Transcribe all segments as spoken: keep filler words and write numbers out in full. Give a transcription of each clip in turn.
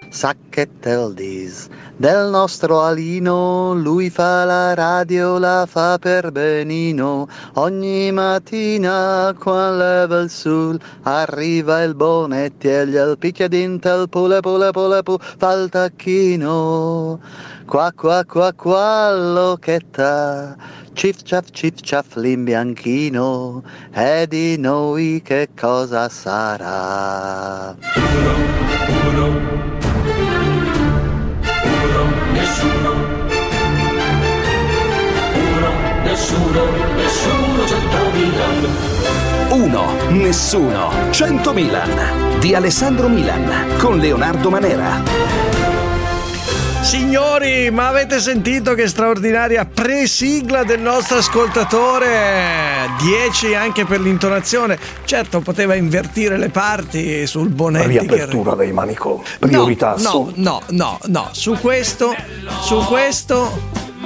Sacchettel dis del nostro Alino, lui fa la radio, la fa per benino. Ogni mattina qua leva il sul, arriva il Bonetti e gli picchia dintel, pule pule pule pu, fa il tacchino. Qua qua qua qua l'occhetta, cif ciaf cif ciaf l'imbianchino, e di noi che cosa sarà? Uno, uno, uno, nessuno, uno, nessuno, nessuno, cento Milan. Uno, nessuno, cento Milan di Alessandro Milan con Leonardo Manera. Signori, ma avete sentito che straordinaria presigla del nostro ascoltatore? dieci anche per l'intonazione. Certo, poteva invertire le parti sul Bonetti. Riapertura che... dei manicomi, priorità no, assoluta. No, no, no, no, su questo, su questo...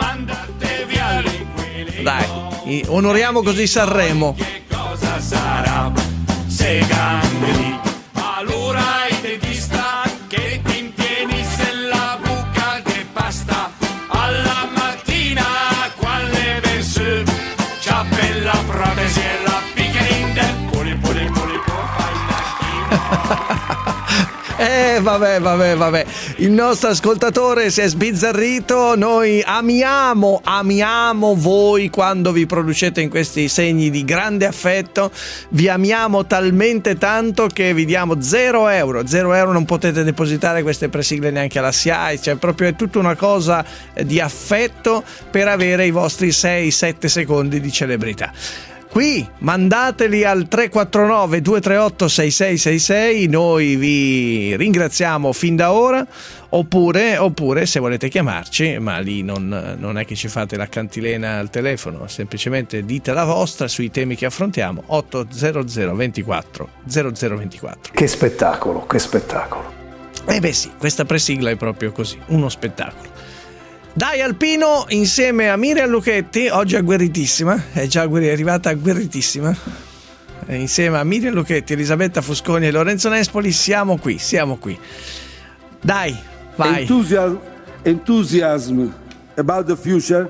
Dai, onoriamo così Sanremo. Che cosa sarà se gangli? Allora il dentista che ti intieni se la buca che pasta alla mattina quale verso c'ha per la protesi e la piccherinde puli puli puli può fare Eh vabbè vabbè vabbè il nostro ascoltatore si è sbizzarrito. Noi amiamo amiamo voi quando vi producete in questi segni di grande affetto. Vi amiamo talmente tanto che vi diamo zero euro zero euro. Non potete depositare queste presigle neanche alla S I A I, cioè proprio è tutta una cosa di affetto per avere i vostri sei sette secondi di celebrità. Qui mandateli al tre quattro nove due tre otto sei sei sei sei, noi vi ringraziamo fin da ora, oppure, oppure se volete chiamarci, ma lì non, non è che ci fate la cantilena al telefono, semplicemente dite la vostra sui temi che affrontiamo. Otto zero zero ventiquattro zero zero ventiquattro. Che spettacolo, che spettacolo. Eh beh sì, questa presigla è proprio così, uno spettacolo. Dai Alpino insieme a Miriam Lucchetti, oggi agguerritissima, è già è arrivata agguerritissima, insieme a Miriam Lucchetti, Elisabetta Fusconi e Lorenzo Nespoli siamo qui, siamo qui. Dai, vai. Enthusiasm, enthusiasm about the future.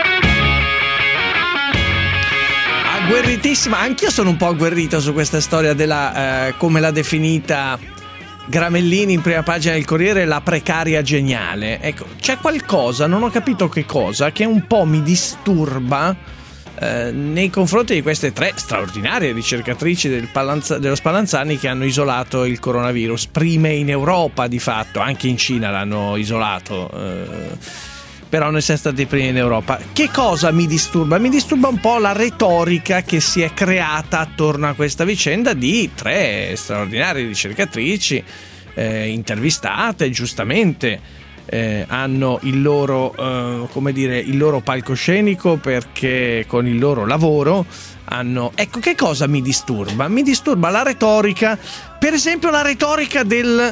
Agguerritissima, anch'io sono un po' agguerrito su questa storia della, eh, come l'ha definita Gramellini in prima pagina del Corriere, la precaria geniale. Ecco, c'è qualcosa, non ho capito che cosa, che un po' mi disturba eh, nei confronti di queste tre straordinarie ricercatrici del Pallanza, dello Spallanzani che hanno isolato il coronavirus, prime in Europa di fatto, anche in Cina l'hanno isolato, eh, però noi siamo stati i primi in Europa. Che cosa mi disturba? Mi disturba un po' la retorica che si è creata attorno a questa vicenda di tre straordinarie ricercatrici eh, intervistate, giustamente eh, hanno il loro, eh, come dire, il loro palcoscenico, perché con il loro lavoro hanno... Ecco, che cosa mi disturba? Mi disturba la retorica, per esempio la retorica del...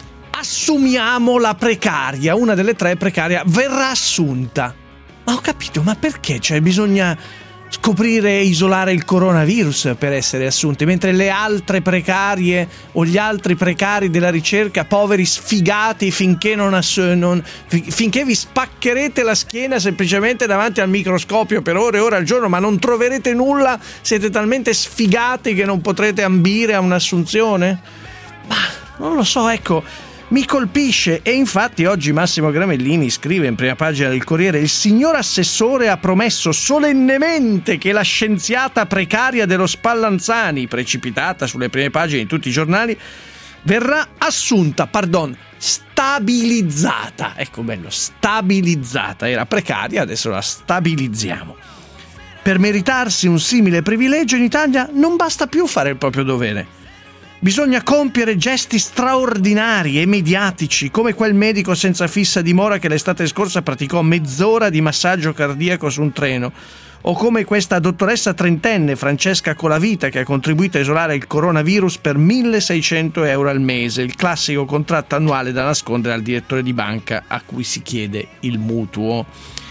assumiamo la precaria, una delle tre precaria verrà assunta. Ma ho capito, ma perché? Cioè bisogna scoprire e isolare il coronavirus per essere assunti, mentre le altre precarie o gli altri precari della ricerca, poveri sfigati, finché non, ass- non finché vi spaccherete la schiena semplicemente davanti al microscopio per ore e ore al giorno, ma non troverete nulla, siete talmente sfigati che non potrete ambire a un'assunzione? Ma non lo so, ecco, mi colpisce. E infatti oggi Massimo Gramellini scrive in prima pagina del Corriere: il signor assessore ha promesso solennemente che la scienziata precaria dello Spallanzani, precipitata sulle prime pagine di tutti i giornali, verrà assunta, pardon, stabilizzata. Ecco, bello, stabilizzata. Era precaria, adesso la stabilizziamo. Per meritarsi un simile privilegio in Italia non basta più fare il proprio dovere. Bisogna compiere gesti straordinari e mediatici, come quel medico senza fissa dimora che l'estate scorsa praticò mezz'ora di massaggio cardiaco su un treno, o come questa dottoressa trentenne Francesca Colavita che ha contribuito a isolare il coronavirus per milleseicento euro al mese, il classico contratto annuale da nascondere al direttore di banca a cui si chiede il mutuo.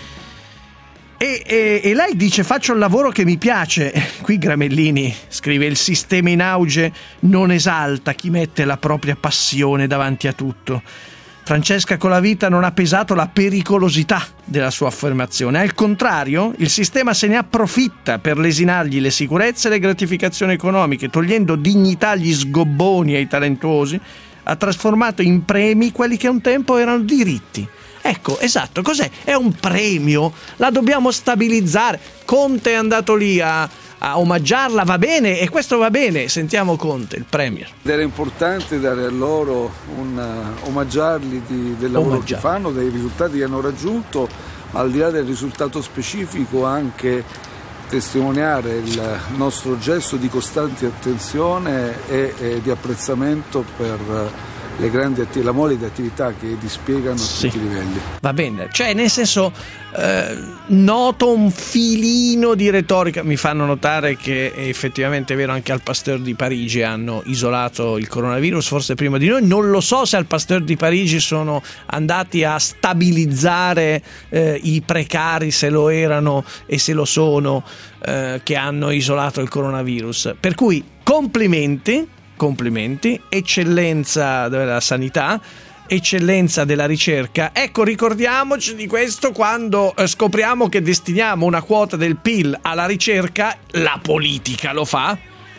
E, e, e lei dice: faccio il lavoro che mi piace. Qui Gramellini scrive: il sistema in auge non esalta chi mette la propria passione davanti a tutto. Francesca Colavita non ha pesato la pericolosità della sua affermazione. Al contrario, il sistema se ne approfitta per lesinargli le sicurezze e le gratificazioni economiche, togliendo dignità agli sgobboni e ai talentuosi, ha trasformato in premi quelli che un tempo erano diritti. Ecco, esatto, cos'è? È un premio, la dobbiamo stabilizzare. Conte è andato lì a a omaggiarla, va bene, e questo va bene. Sentiamo Conte, il premier. Ed era importante dare a loro un uh, omaggiarli di, del lavoro Omaggiare. che fanno, dei risultati che hanno raggiunto, ma al di là del risultato specifico anche testimoniare il nostro gesto di costante attenzione e, e di apprezzamento per uh, le grandi atti- la mole di attività che dispiegano sì. a tutti i livelli. Va bene, cioè nel senso eh, noto un filino di retorica. Mi fanno notare che effettivamente è vero, anche al Pasteur di Parigi hanno isolato il coronavirus, forse prima di noi. Non lo so se al Pasteur di Parigi sono andati a stabilizzare eh, i precari, se lo erano e se lo sono, eh, che hanno isolato il coronavirus. Per cui complimenti. Complimenti, eccellenza della sanità, eccellenza della ricerca. Ecco, ricordiamoci di questo quando eh, scopriamo che destiniamo una quota del P I L alla ricerca. La politica lo fa.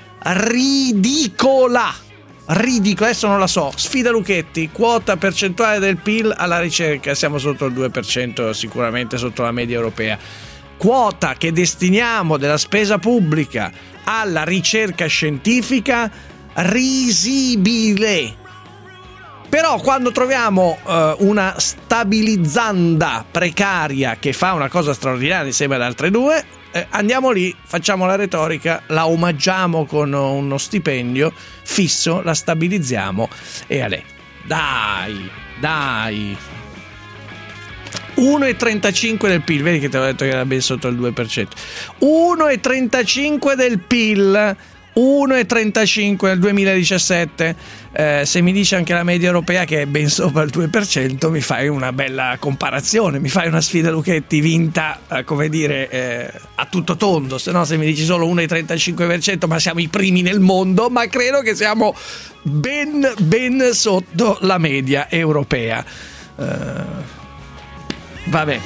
Ridicola. Ridicola, adesso non la so. Sfida Lucchetti, quota percentuale del P I L alla ricerca. Siamo sotto il due per cento, sicuramente sotto la media europea. Quota che destiniamo della spesa pubblica alla ricerca scientifica, risibile. Però quando troviamo uh, una stabilizzanda precaria che fa una cosa straordinaria insieme ad altre due, eh, andiamo lì, facciamo la retorica, la omaggiamo con uno stipendio fisso, la stabilizziamo e a lei. Dai, dai. uno virgola trentacinque del P I L, vedi che ti avevo detto che era ben sotto il due per cento. uno virgola trentacinque del P I L, uno virgola trentacinque nel duemiladiciassette. Eh, se mi dice anche la media europea che è ben sopra il due per cento, mi fai una bella comparazione, mi fai una sfida Lucchetti vinta, eh, come dire, eh, a tutto tondo. Se no, se mi dici solo uno virgola trentacinque per cento, ma siamo i primi nel mondo, ma credo che siamo ben ben sotto la media europea. Eh, vabbè,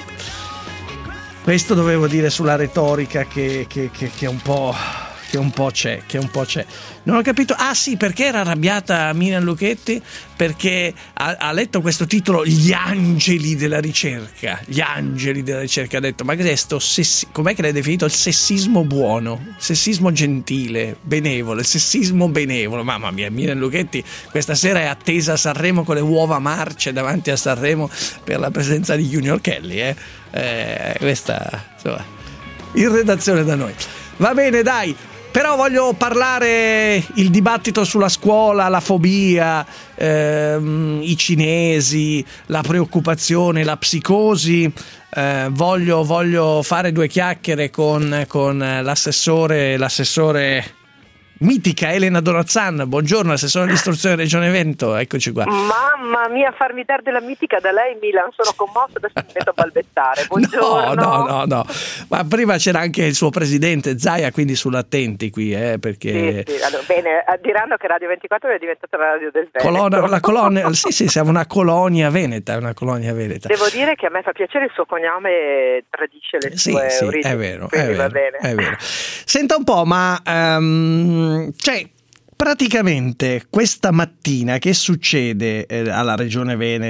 questo dovevo dire sulla retorica che, che, che, che un po'... che un po' c'è, che un po' c'è. Non ho capito. Ah sì, perché era arrabbiata Mina Lucchetti? Perché ha, ha letto questo titolo, Gli angeli della ricerca. Gli angeli della ricerca. Ha detto, ma cos'è sto sessi- com'è che l'hai definito? Il sessismo buono, sessismo gentile, benevolo, il sessismo benevolo. Mamma mia, Mina Lucchetti questa sera è attesa a Sanremo con le uova marce davanti a Sanremo per la presenza di Junior Kelly, eh? Eh, questa, insomma, in redazione da noi. Va bene, dai. Però voglio parlare il dibattito sulla scuola, la fobia, ehm, i cinesi, la preoccupazione, la psicosi. Eh, voglio, voglio fare due chiacchiere con, con l'assessore, l'assessore mitica Elena Donazzan. Buongiorno, assessore all'istruzione Regione Veneto, eccoci qua. Mamma mia, farmi dare della mitica da lei, Milan, sono commosso, adesso mi metto a balbettare. Buongiorno. No, no, no, no. Ma prima c'era anche il suo presidente Zaia, quindi sull'attenti qui, eh, perché... Sì, sì. Allora, bene, diranno che Radio ventiquattro è diventata la radio del Veneto. Colonna, la colonia, sì, sì, siamo una colonia veneta, una colonia veneta. Devo dire che a me fa piacere il suo cognome, tradisce le sì, sue sì, origini. È vero, quindi è vero, va bene. È vero. Senta un po', ma... Um, cioè, praticamente questa mattina che succede eh, alla Regione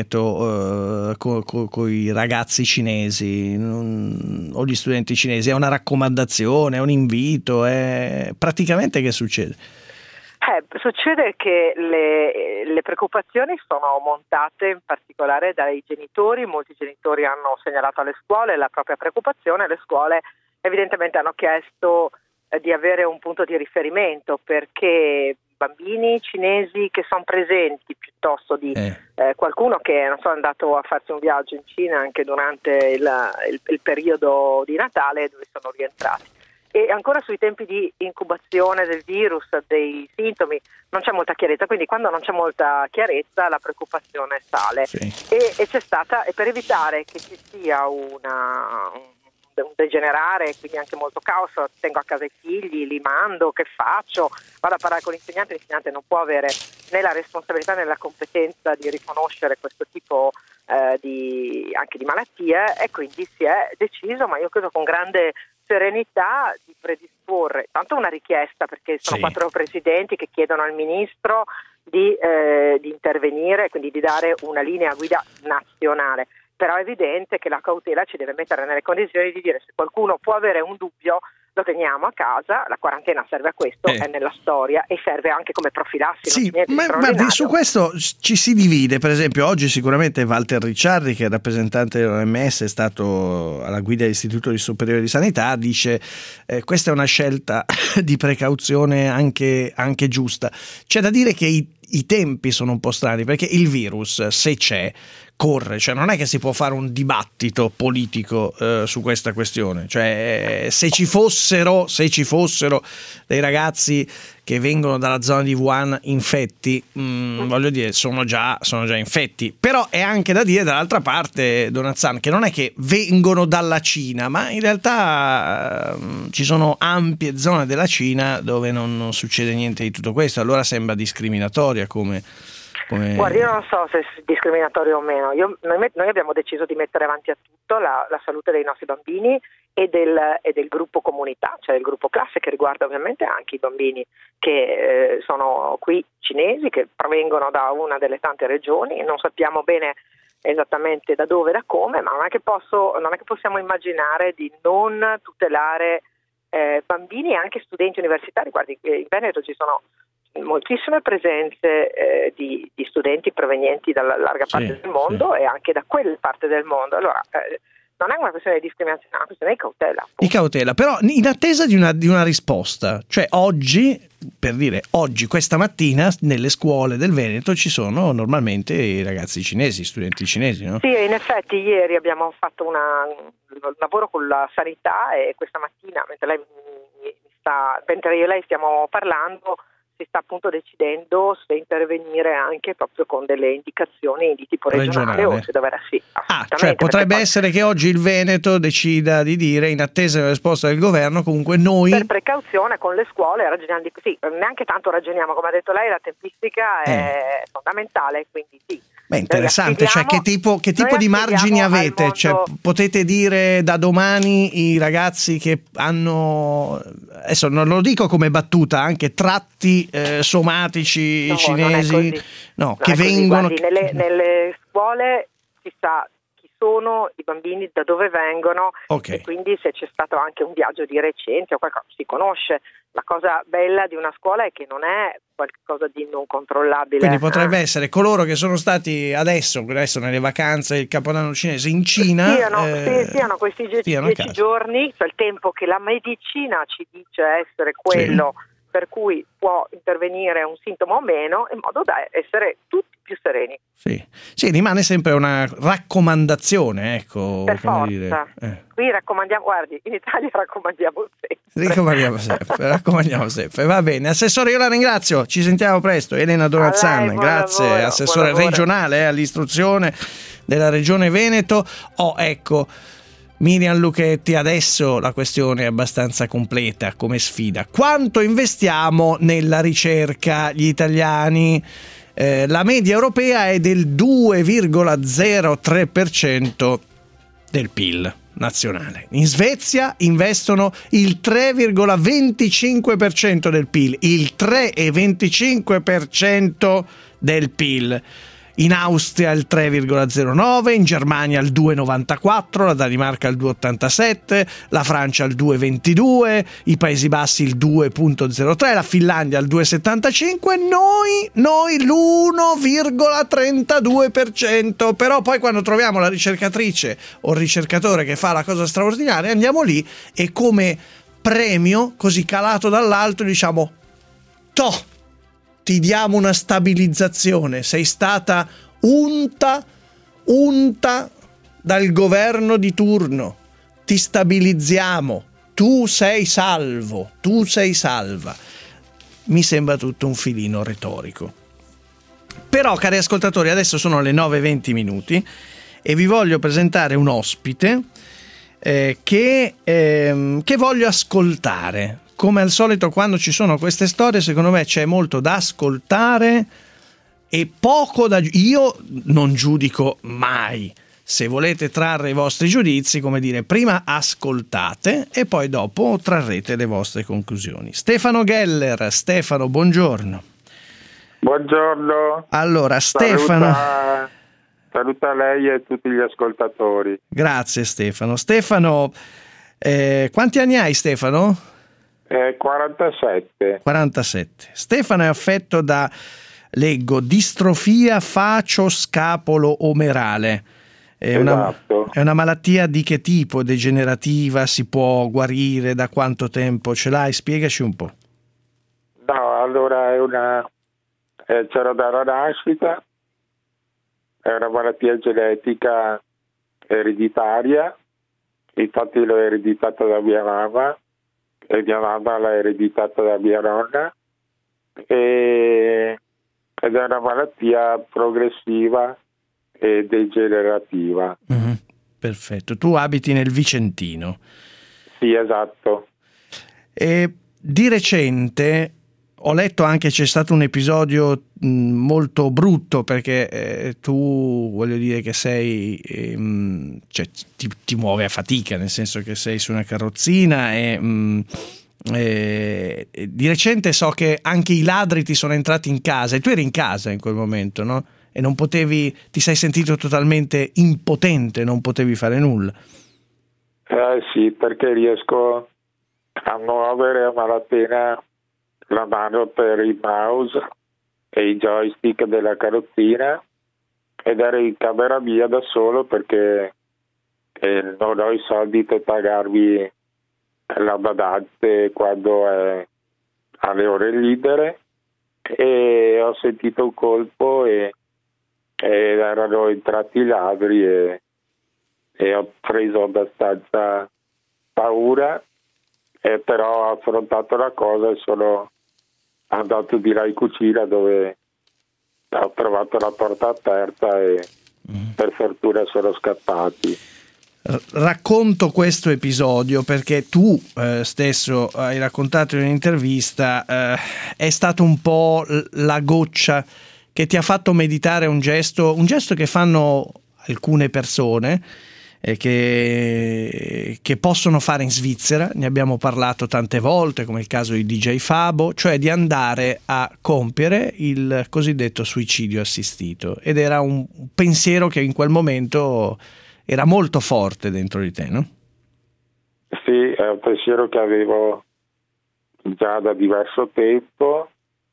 Veneto eh, con co, co i ragazzi cinesi non, o gli studenti cinesi? È una raccomandazione, è un invito? È... praticamente che succede? Eh, succede che le, le preoccupazioni sono montate in particolare dai genitori. Molti genitori hanno segnalato alle scuole la propria preoccupazione, le scuole evidentemente hanno chiesto di avere un punto di riferimento, perché bambini cinesi che sono presenti piuttosto di eh. Eh, qualcuno che non so è andato a farsi un viaggio in Cina anche durante il, il, il periodo di Natale, dove sono rientrati. E ancora sui tempi di incubazione del virus, dei sintomi, non c'è molta chiarezza, quindi quando non c'è molta chiarezza la preoccupazione sale. Sì. E, e c'è stata, e per evitare che ci sia una un degenerare, quindi anche molto caos, tengo a casa i figli, li mando, che faccio? Vado a parlare con l'insegnante, l'insegnante non può avere nella responsabilità e nella competenza di riconoscere questo tipo eh, di, anche di malattie, e quindi si è deciso, ma io credo con grande serenità, di predisporre tanto una richiesta, perché sono sì. quattro presidenti che chiedono al ministro di, eh, di intervenire, quindi di dare una linea guida nazionale. Però è evidente che la cautela ci deve mettere nelle condizioni di dire: se qualcuno può avere un dubbio, lo teniamo a casa, la quarantena serve a questo, eh. è nella storia, e serve anche come profilassi. Sì, ma guardi, su questo ci si divide. Per esempio oggi sicuramente Walter Ricciardi, che è rappresentante dell'O M S, è stato alla guida dell'Istituto Superiore di Sanità, dice eh, questa è una scelta di precauzione anche, anche giusta. C'è da dire che i, i tempi sono un po' strani, perché il virus, se c'è, corre, cioè non è che si può fare un dibattito politico eh, su questa questione, cioè eh, se ci fossero se ci fossero dei ragazzi che vengono dalla zona di Wuhan infetti, mh, voglio dire, sono già sono già infetti. Però è anche da dire dall'altra parte, Donazzan, che non è che vengono dalla Cina, ma in realtà eh, ci sono ampie zone della Cina dove non, non succede niente di tutto questo. Allora sembra discriminatoria come Come... Guardi, io non so se è discriminatorio o meno. Io, noi, noi abbiamo deciso di mettere avanti a tutto la, la salute dei nostri bambini e del, e del gruppo comunità, cioè il gruppo classe, che riguarda ovviamente anche i bambini che eh, sono qui cinesi, che provengono da una delle tante regioni. Non sappiamo bene esattamente da dove e da come, ma non è che posso, non è che possiamo immaginare di non tutelare eh, bambini e anche studenti universitari. Guardi, in Veneto ci sono moltissime presenze eh, di, di studenti provenienti dalla larga parte sì, del mondo sì. e anche da quella parte del mondo. Allora eh, non è una questione di discriminazione, è una questione di cautela. Appunto. Di cautela, però in attesa di una, di una risposta, cioè oggi, per dire oggi, questa mattina nelle scuole del Veneto ci sono normalmente i ragazzi cinesi, studenti cinesi, no? Sì, in effetti ieri abbiamo fatto una, un lavoro con la sanità, e questa mattina, mentre lei mi sta, mentre io e lei stiamo parlando, si sta appunto decidendo se intervenire anche proprio con delle indicazioni di tipo regionale, regionale. o se dovrà sì. Ah, cioè potrebbe poi... essere che oggi il Veneto decida di dire, in attesa della risposta del governo, comunque noi... Per precauzione con le scuole ragioniamo di così, neanche tanto ragioniamo, come ha detto lei, la tempistica è eh. fondamentale, quindi sì. Beh, interessante, cioè che tipo, che tipo di margini avete? Mondo... Cioè, potete dire da domani i ragazzi che hanno, adesso non lo dico come battuta, anche tratti eh, somatici no, cinesi, no, non che vengono... Guardi, nelle, nelle scuole si sa chi sono i bambini, da dove vengono, okay. e quindi se c'è stato anche un viaggio di recente o qualcosa, si conosce. La cosa bella di una scuola è che non è qualcosa di non controllabile. Quindi potrebbe eh. essere coloro che sono stati adesso, adesso nelle vacanze del Capodanno cinese in Cina, siano, eh, sì, siano questi dieci giorni, cioè il tempo che la medicina ci dice essere quello sì. per cui può intervenire un sintomo o meno, in modo da essere tutti più sereni. Sì, sì, rimane sempre una raccomandazione, ecco. Per come forza. Dire. Eh. Qui raccomandiamo, guardi, in Italia raccomandiamo sempre. Raccomandiamo sempre, raccomandiamo sempre. Va bene, Assessore, io la ringrazio, ci sentiamo presto. Elena Donazzan, grazie, lavoro, Assessore regionale eh, all'istruzione della Regione Veneto. Oh, ecco, Miriam Luchetti, adesso la questione è abbastanza completa come sfida. Quanto investiamo nella ricerca gli italiani? Eh, la media europea è del due virgola zero tre per cento del P I L nazionale. In Svezia investono il tre virgola venticinque per cento del P I L, il tre virgola venticinque per cento del P I L. In Austria il tre virgola zero nove, in Germania il due virgola novantaquattro, la Danimarca il due virgola ottantasette, la Francia il due virgola ventidue, i Paesi Bassi il due virgola zero tre, la Finlandia il due virgola settantacinque, noi, noi l'uno virgola trentadue per cento. Però poi quando troviamo la ricercatrice o il ricercatore che fa la cosa straordinaria, andiamo lì e come premio, così calato dall'alto, diciamo toh, ti diamo una stabilizzazione, sei stata unta, unta dal governo di turno, ti stabilizziamo, tu sei salvo, tu sei salva. Mi sembra tutto un filino retorico. Però, cari ascoltatori, adesso sono le nove e venti minuti e vi voglio presentare un ospite eh, che, eh, che voglio ascoltare. Come al solito, quando ci sono queste storie, secondo me c'è molto da ascoltare, e poco da io non giudico mai. Se volete trarre i vostri giudizi, come dire, prima ascoltate e poi dopo trarrete le vostre conclusioni. Stefano Geller. Stefano, buongiorno. Buongiorno. Allora, Stefano. Saluta, saluta lei e tutti gli ascoltatori. Grazie Stefano. Stefano, eh, quanti anni hai Stefano? Eh, quarantasette. quarantasette. Stefano è affetto da, leggo, distrofia facio-scapolo-omerale. È, esatto. una, è una malattia di che tipo? Degenerativa? Si può guarire? Da quanto tempo ce l'hai? Spiegaci un po'. No, allora è una eh, c'era dalla nascita, è una malattia genetica ereditaria, infatti l'ho ereditata da mia mamma e mia mamma l'ha ereditata da mia nonna, e, ed è una malattia progressiva e degenerativa. Mm-hmm. Perfetto. Tu abiti nel Vicentino. Sì, esatto. E di recente ho letto anche c'è stato un episodio mh, molto brutto, perché eh, tu, voglio dire che sei ehm, cioè, ti, ti muovi a fatica, nel senso che sei su una carrozzina e mh, eh, di recente so che anche i ladri ti sono entrati in casa e tu eri in casa in quel momento, no? E non potevi, ti sei sentito totalmente impotente, non potevi fare nulla. Eh sì, perché riesco a muovere a malapena la mano per il mouse e i joystick della carrozzina, ed ero in camera mia da solo perché eh, non ho i soldi per pagarmi la badante quando è alle ore libere, e ho sentito un colpo e ed erano entrati i ladri e, e ho preso abbastanza paura, e però ho affrontato la cosa e sono andato di là in cucina, dove ho trovato la porta aperta e mm. per fortuna sono scappati. Racconto questo episodio perché tu eh, stesso hai raccontato in un'intervista, eh, è stato un po' la goccia che ti ha fatto meditare un gesto, un gesto che fanno alcune persone eh, che, che possono fare in Svizzera, ne abbiamo parlato tante volte, come il caso di D J Fabo, cioè di andare a compiere il cosiddetto suicidio assistito, ed era un pensiero che in quel momento era molto forte dentro di te, no? Sì, è un pensiero che avevo già da diverso tempo,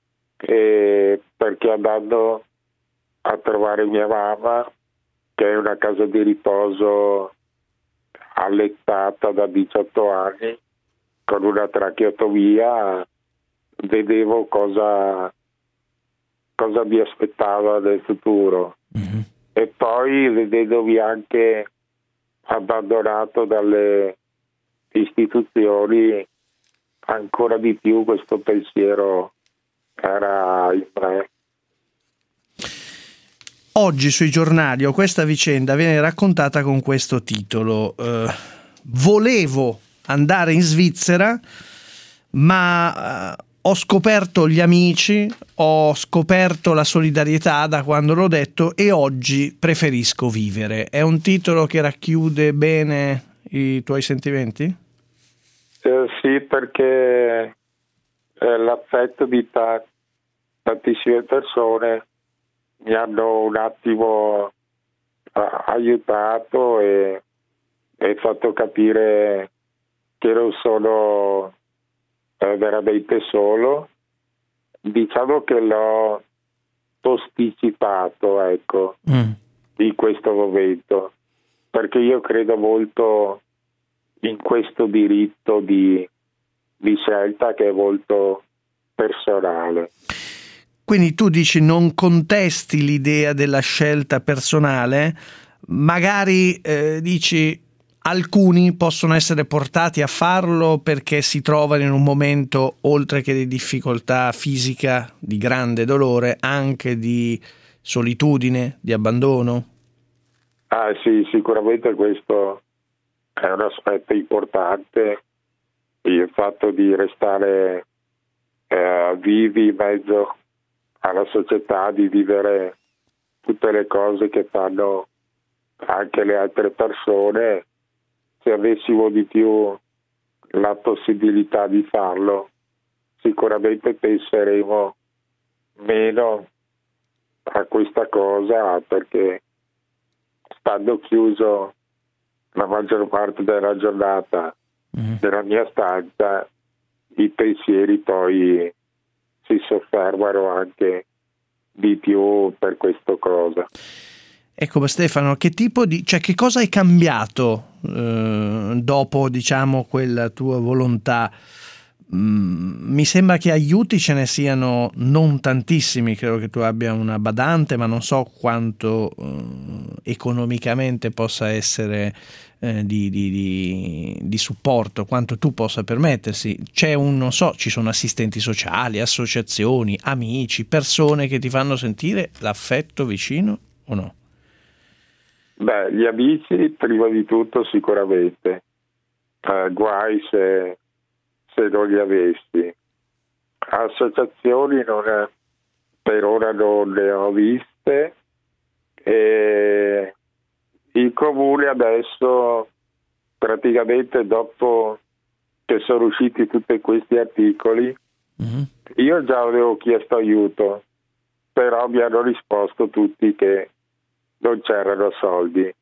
e perché andando a trovare mia mamma, che è una casa di riposo allettata da diciotto anni con una tracheotomia, vedevo cosa, cosa mi aspettava nel futuro. Mm-hmm. E poi vedendomi anche abbandonato dalle istituzioni, ancora di più questo pensiero era in me. Oggi sui giornali questa vicenda viene raccontata con questo titolo: eh, volevo andare in Svizzera, ma eh, ho scoperto gli amici, ho scoperto la solidarietà da quando l'ho detto e oggi preferisco vivere. È un titolo che racchiude bene i tuoi sentimenti? Eh, sì, perché eh, l'affetto di ta- tantissime persone mi hanno un attimo eh, aiutato e, e fatto capire che non sono eh, veramente solo. Diciamo che l'ho posticipato, ecco, mm. in questo momento, perché io credo molto in questo diritto di, di scelta che è molto personale. Quindi tu dici non contesti l'idea della scelta personale, magari eh, dici alcuni possono essere portati a farlo perché si trovano in un momento, oltre che di difficoltà fisica, di grande dolore, anche di solitudine, di abbandono? Ah sì, sicuramente questo è un aspetto importante, il fatto di restare eh, vivi in mezzo alla società di vivere tutte le cose che fanno anche le altre persone. Se avessimo di più la possibilità di farlo, sicuramente penseremo meno a questa cosa, perché stando chiuso la maggior parte della giornata mm. nella mia stanza, i pensieri poi si soffermano anche di più per questa cosa. Ecco, Stefano, che tipo di, cioè che cosa è cambiato eh, dopo, diciamo, quella tua volontà? Mm, mi sembra che aiuti ce ne siano non tantissimi, credo che tu abbia una badante, ma non so quanto eh, economicamente possa essere eh, di, di, di, di supporto, quanto tu possa permettersi. C'è un, non so, ci sono assistenti sociali, associazioni, amici, persone che ti fanno sentire l'affetto vicino o no? Beh, gli amici prima di tutto sicuramente, eh, guai se, se non li avessi. Associazioni non è, per ora non le ho viste, e il comune adesso praticamente dopo che sono usciti tutti questi articoli, mm-hmm. io già avevo chiesto aiuto, però mi hanno risposto tutti che non c'erano soldi.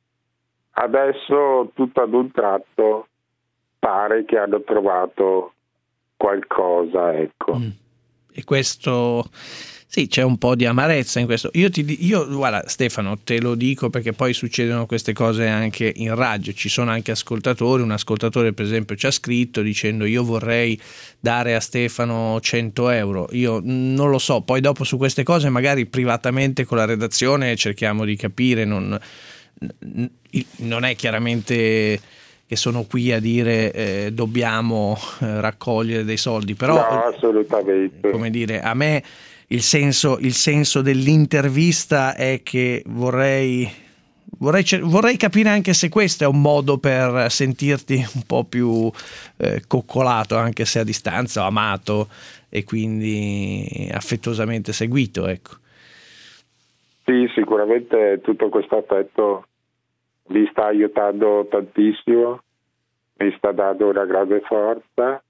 Adesso tutto ad un tratto pare che hanno trovato qualcosa, ecco. Mm. E questo, sì, c'è un po' di amarezza in questo. Io ti io guarda Stefano, te lo dico perché poi succedono queste cose anche in radio, ci sono anche ascoltatori, un ascoltatore per esempio ci ha scritto dicendo io vorrei dare a Stefano cento euro, io non lo so, poi dopo su queste cose magari privatamente con la redazione cerchiamo di capire, non, non è chiaramente che sono qui a dire eh, dobbiamo eh, raccogliere dei soldi, però no, assolutamente. Come dire, a me il senso, il senso dell'intervista è che vorrei, vorrei vorrei capire anche se questo è un modo per sentirti un po' più eh, coccolato, anche se a distanza, o amato e quindi affettuosamente seguito, ecco. Sì, sicuramente tutto questo affetto mi sta aiutando tantissimo, mi sta dando una grande forza,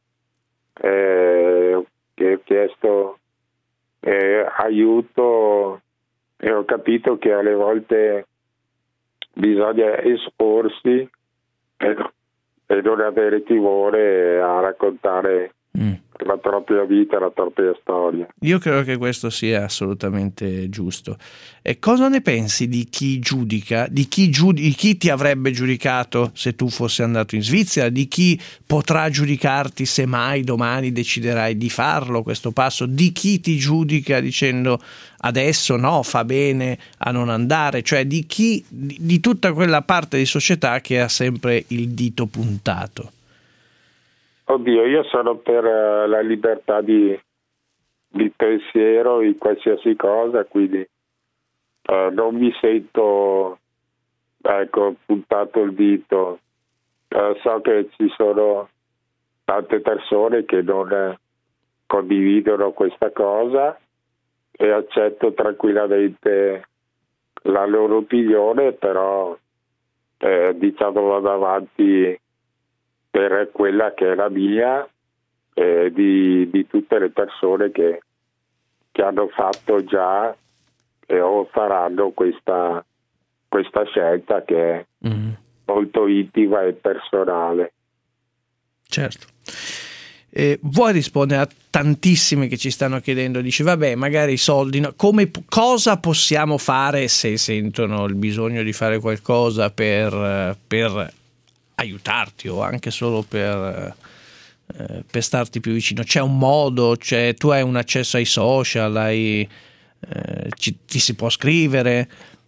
eh, che ho chiesto eh, aiuto e ho capito che alle volte bisogna esporsi e, e non avere timore a raccontare mm. la propria vita, la propria storia. Io credo che questo sia assolutamente giusto. E cosa ne pensi di chi giudica, di chi, giudi- di chi ti avrebbe giudicato se tu fossi andato in Svizzera, di chi potrà giudicarti se mai domani deciderai di farlo questo passo, di chi ti giudica dicendo adesso no, fa bene a non andare, cioè di chi, di, di tutta quella parte di società che ha sempre il dito puntato. Oddio, io sono per uh, la libertà di, di pensiero in qualsiasi cosa, quindi uh, non mi sento, ecco, puntato il dito. Uh, so che ci sono tante persone che non eh, condividono questa cosa e accetto tranquillamente la loro opinione, però eh, diciamo vado avanti per quella che è la mia, eh, di, di tutte le persone che, che hanno fatto già e o faranno questa, questa scelta che è mm. molto intima e personale. Certo. Eh, vuoi rispondere a tantissimi che ci stanno chiedendo, dici vabbè magari i soldi no. Come, cosa possiamo fare se sentono il bisogno di fare qualcosa per, per aiutarti o anche solo per, eh, per starti più vicino? C'è un modo, c'è, tu hai un accesso ai social, hai, eh, ci, ti si può scrivere?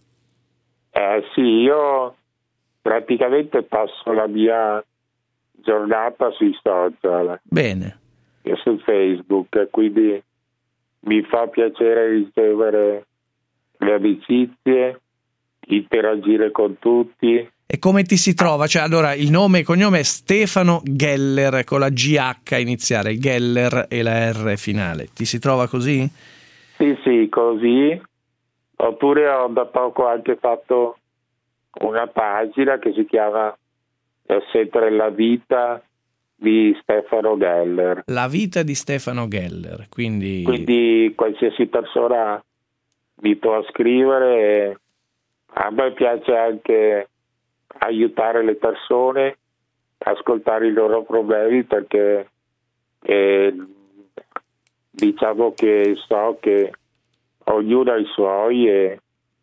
Eh, sì, io praticamente passo la mia giornata sui social. Bene. Io su Facebook, quindi mi fa piacere ricevere le amicizie, interagire con tutti. E come ti si trova? Cioè, allora, il nome e cognome è Stefano Geller con la G H iniziale, Geller e la R finale. Ti si trova così? Sì, sì, così. Oppure ho da poco anche fatto una pagina che si chiama eh, sempre La vita di Stefano Geller. La vita di Stefano Geller, quindi... Quindi qualsiasi persona mi può scrivere. A me piace anche aiutare le persone, ascoltare i loro problemi, perché eh, diciamo che so che ognuno ha i suoi e,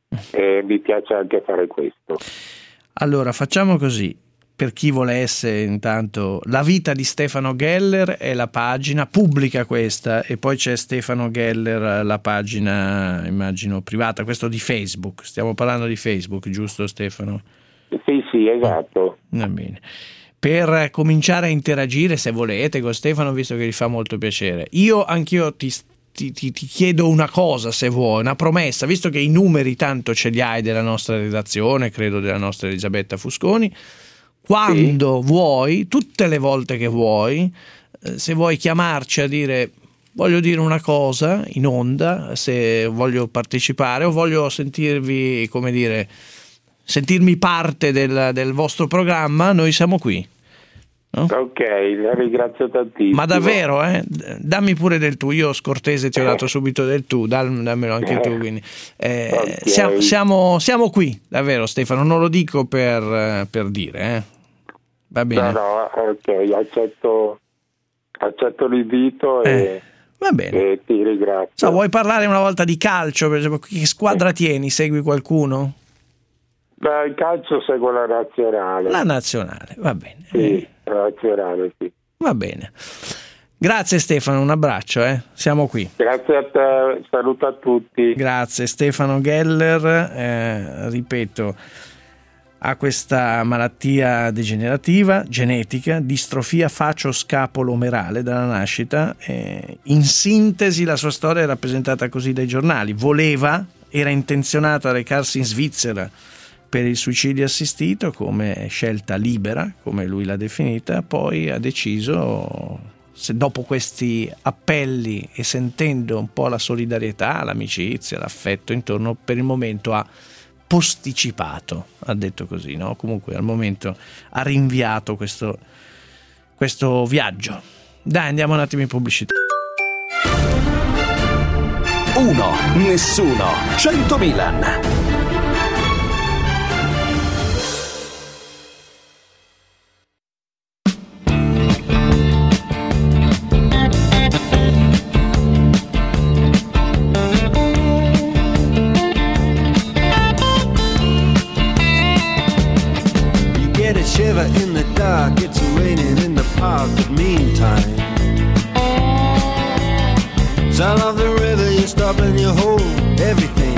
e mi piace anche fare questo. Allora facciamo così, per chi volesse intanto, La vita di Stefano Geller è la pagina, pubblica questa, e poi c'è Stefano Geller, la pagina immagino privata, questo di Facebook, stiamo parlando di Facebook, giusto Stefano? Sì, sì, esatto. Va bene. Per cominciare a interagire, se volete, con Stefano, visto che gli fa molto piacere, io anch'io ti Ti, ti, ti chiedo una cosa, se vuoi, una promessa, visto che i numeri tanto ce li hai della nostra redazione, credo della nostra Elisabetta Fusconi, quando sì. vuoi, tutte le volte che vuoi, eh, se vuoi chiamarci a dire voglio dire una cosa in onda, se voglio partecipare o voglio sentirvi, come dire, sentirmi parte del, del vostro programma, noi siamo qui. No? Ok, la ringrazio tantissimo. Ma davvero, eh? Dammi pure del tu. Io scortese ti ho dato subito del tu, dammelo anche tu. Quindi. Eh, okay. siamo, siamo, siamo qui, davvero Stefano, non lo dico per, per dire, eh? Va bene. No, no, ok, accetto, accetto l'invito e, eh, va bene. e ti ringrazio. So, vuoi parlare una volta di calcio? Per esempio, che squadra eh. tieni? Segui qualcuno? Beh, il calcio seguo la nazionale. La nazionale, va bene. Sì, la nazionale, sì. Va bene. Grazie Stefano, un abbraccio, eh. Siamo qui. Grazie a te, saluto a tutti. Grazie Stefano Geller, eh, ripeto, ha questa malattia degenerativa, genetica, distrofia facio-scapolo-omerale dalla nascita. Eh, in sintesi la sua storia è rappresentata così dai giornali. Voleva, era intenzionato a recarsi in Svizzera per il suicidio assistito come scelta libera, come lui l'ha definita, poi ha deciso, se dopo questi appelli e sentendo un po' la solidarietà, l'amicizia, l'affetto intorno, per il momento ha posticipato, ha detto così, no? Comunque al momento ha rinviato questo, questo viaggio. Dai, andiamo un attimo in pubblicità. Uno, nessuno, cento Milan. In the dark, it's raining in the park, but meantime, sound of the river, you stop and you hold everything.